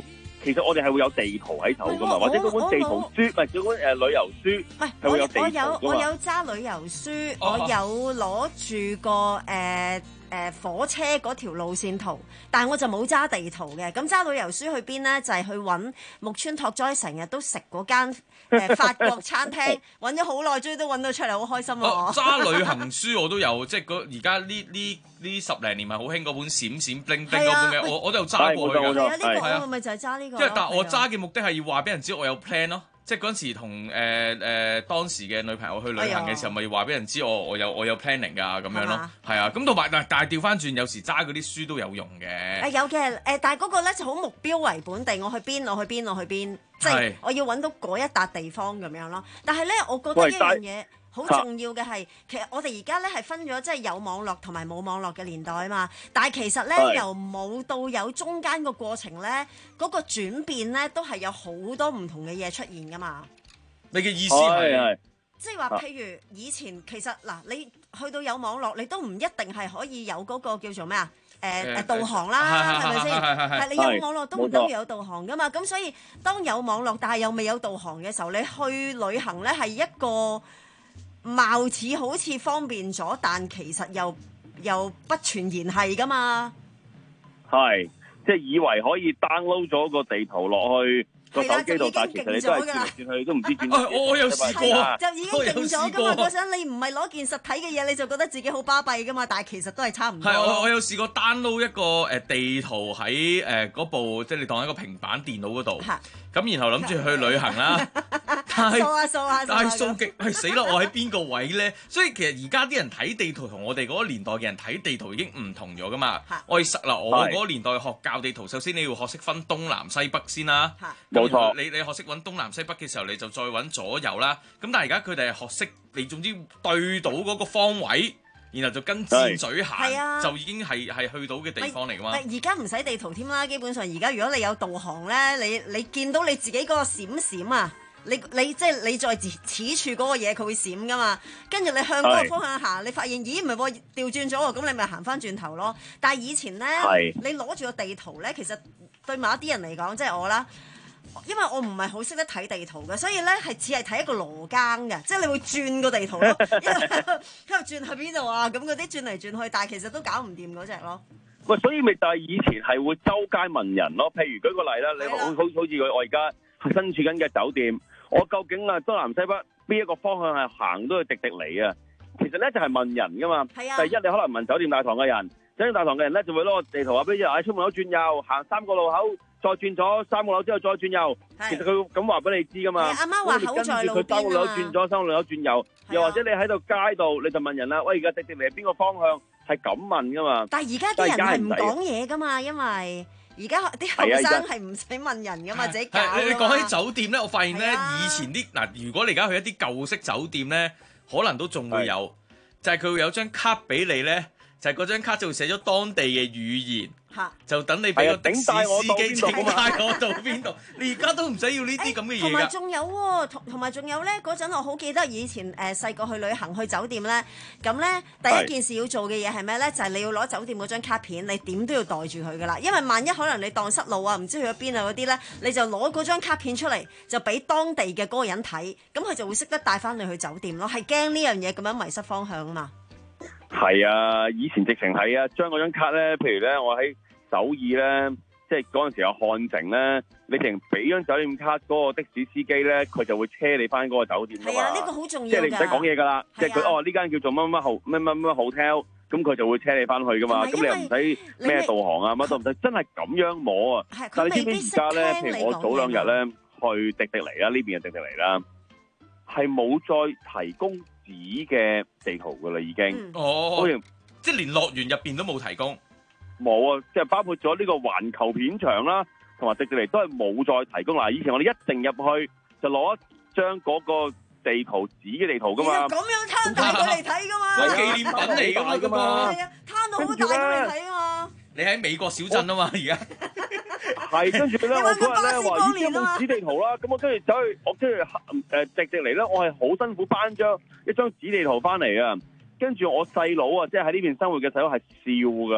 其實我哋係會有地圖喺手噶嘛，或者嗰本地圖書，唔係嗰本誒旅遊書，係會有地圖我有我㗎嘛。 有揸旅遊書， 哦我有攞住個誒。呃誒、呃、火車嗰條路線圖，但係我就冇揸地圖嘅。咁揸旅遊書去邊呢？就係、是、去揾木村拓哉成日都食嗰間誒法國餐廳，揾咗好耐，終於都揾到出嚟，好開心啊！ 揸、哦、旅行書我都有，即係而家呢呢呢十零年咪好興嗰本閃閃冰冰嗰本嘅，我我都有揸過去㗎。 係啊，呢、這個我咪就係揸呢個。 因為但係我揸嘅目的係要話俾人知我有 plan 咯。即係嗰陣時同誒誒當時嘅女朋友去旅行嘅時候，咪話俾人知我我有我有 planning 㗎咁樣咯，係啊，咁同埋但但係調翻轉，有時揸嗰啲書都有用嘅。 誒有嘅誒，但係嗰個咧就好目標為本地，我去邊我去邊我去邊，即係我要揾到嗰一笪地方咁樣咯。但係咧，我覺得一樣嘢好重要嘅係，其實我哋而家咧係分咗即係有網絡同埋冇網絡嘅年代啊嘛。但係其實咧由冇到有中間個過程咧，嗰個轉變咧都係有好多唔同嘅嘢出現噶嘛。 你嘅意思係？ 即係話，譬如以前其實嗱，你去到有網絡，你都唔一定係可以有嗰個叫做咩啊？誒誒導航啦，係咪先？係你有網絡都唔等於有導航噶嘛。咁所以當有網絡但係又未有導航嘅時候，你去旅行咧係一個貌似好似方便咗，但其實又又不全然係噶嘛。 係，即係以為可以 download 咗個地圖落去個手機度，但係其實你都係轉嚟轉去都唔知轉。 我我有試過， 就已經勁咗噶嘛。嗰陣你唔係攞件實體嘅嘢，你就覺得自己好巴閉噶嘛。但係其實都係差唔多。 係我我有試過 download 一個誒地圖喺誒嗰部，即係你當一個平板電腦嗰度。咁然後諗住去旅行啦，但係掃下掃下， 但係掃極係死啦！我喺邊個位咧？所以其實而家啲人睇地圖同我哋嗰個年代嘅人睇地圖已經唔同咗噶嘛。我哋實嗱，我嗰個年代學教地圖，首先你要學識分東南西北先啦。 冇錯。 你你學識揾東南西北嘅時候，你就再揾左右啦。咁但係而家佢哋係學識你總之對到嗰個方位。然後就跟箭嘴行，啊、就已經係係去到嘅地方嚟㗎嘛。 而家唔使地圖添啦，基本上而家如果你有導航咧，你你見到你自己嗰個閃閃啊，你你即係你在此處嗰個嘢，佢會閃㗎嘛。跟住你向嗰個方向行，你發現咦唔係喎，調轉咗喎，咁你咪行翻轉頭咯。但係以前咧，你攞住個地圖咧，其實對某一啲人嚟講，即係我啦。因為我唔係好識得睇地圖嘅，所以咧係只係睇一個羅庚嘅，即係你會轉個地圖咯，喺度轉去邊度啊？咁嗰啲轉嚟轉去，但係其實都搞唔掂嗰隻咯。 喂，所以咪就係以前係會周街問人咯。譬如舉個例啦，你好好好似佢我而家身處緊嘅酒店，我究竟啊東南西北邊一個方向係行到去迪迪尼啊？其實咧就係、是、問人噶嘛。係啊。第一你可能問酒店大堂嘅人，酒店大堂嘅人咧就會攞個地圖話俾你知，喺出門口轉右，行三個路口。再轉咗三個樓之後再轉右，其實佢咁話俾你知噶嘛。 阿媽話口在路邊啊。跟住佢三個樓轉咗，三個樓轉右，又或者你喺度街度，你就問人啦。喂，而家迪迪尼係邊個方向？係咁問噶嘛。 但係而家啲人係唔講嘢噶嘛，因為而家啲後生係唔使問人噶嘛，自己搞。 你你講起酒店咧，我發現咧以前啲嗱，如果你而家去一啲舊式酒店咧，可能都仲會有，就係佢會有張卡俾你咧。就係嗰張卡就會寫咗當地嘅語言，就等你俾個的士司機請帶我到邊度。你而家都唔使要呢啲咁嘅嘢㗎。同埋仲有喎，同同埋仲有咧，嗰陣我好記得以前誒細個去旅行去酒店咧，咁咧第一件事要做嘅嘢係咩咧？就係、是、你要攞酒店嗰張卡片，你點都要袋住佢㗎啦。因為萬一可能你蕩失路啊，唔知去咗邊啊嗰啲咧，你就攞嗰張卡片出嚟，就俾當地嘅嗰個人睇，咁佢就會識得帶翻你去酒店咯。係驚呢樣嘢咁樣迷失方向啊嘛。 係啊，以前直情係啊，將嗰張卡咧，譬如咧，我喺首爾咧，即係嗰陣時有漢城咧，你直情俾張酒店卡嗰個的士司機咧，佢就會車你翻嗰個酒店㗎嘛。係啊，呢個好重要㗎。即係你唔使講嘢㗎啦，即係佢哦呢間叫做乜乜號乜乜乜 hotel，咁佢就會車你翻去㗎嘛。咁你又唔使咩導航啊，乜都唔使，真係咁樣摸啊。但係你知唔知而家咧？譬如我早兩日咧去迪迪尼啦，呢邊嘅迪迪尼啦，係冇再提供紙嘅地圖噶啦，已經、嗯、 哦，即係連樂園入邊都冇提供， 冇啊！即係包括咗呢個環球片場啦，同埋迪士尼都係冇再提供。嗱，以前我哋一定入去就攞一張嗰個地圖紙嘅地圖噶嘛， 咁樣攤大佢嚟睇噶嘛， 紀念品嚟噶嘛， 係啊，攤到好大佢嚟睇啊嘛。 你喺美國小鎮啊嘛，而家係跟住咧，我嗰日咧話已經冇紙地圖啦，咁我跟住走去，我跟住誒直直嚟咧，我係好辛苦搬張一張紙地圖翻嚟啊！跟住我細佬啊，即係喺呢邊生活嘅細佬係笑噶，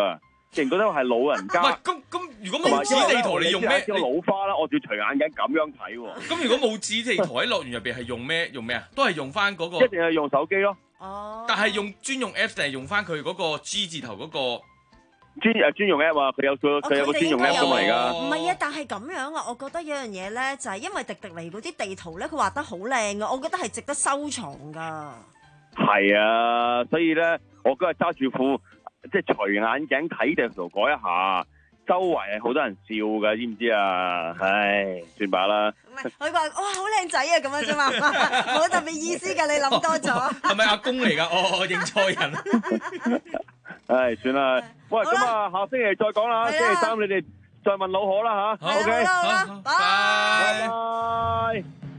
既然覺得係老人家， 咁咁如果冇紙地圖，你用咩？ 個老花啦，我仲要除眼鏡咁樣睇喎。 咁如果冇紙地圖喺樂園入邊係用咩？用咩啊？都係用翻嗰個。 一定係用手機咯。 哦。 但係用專用 App 定係用翻佢嗰個 G 字頭嗰個？ 專誒專用 app 啊，佢有個佢有個專用 app 噶嘛而家。 唔係啊，但係咁樣啊，我覺得有樣嘢咧，就係因為迪迪尼嗰啲地圖咧，佢畫得好靚噶，我覺得係值得收藏噶。 係啊，所以咧，我今日揸住副即係除眼鏡睇地圖改一下，周圍係好多人笑噶，知唔知啊？唉，算罷啦。 唔係，佢話哇好靚仔啊咁樣啫嘛，冇特別意思㗎，你諗多咗。 係咪阿公嚟㗎？哦，認錯人。 唉，算啦。喂，咁啊，下星期再講啦。星期三你哋再問老可啦吓。OK， 好啦，拜拜拜。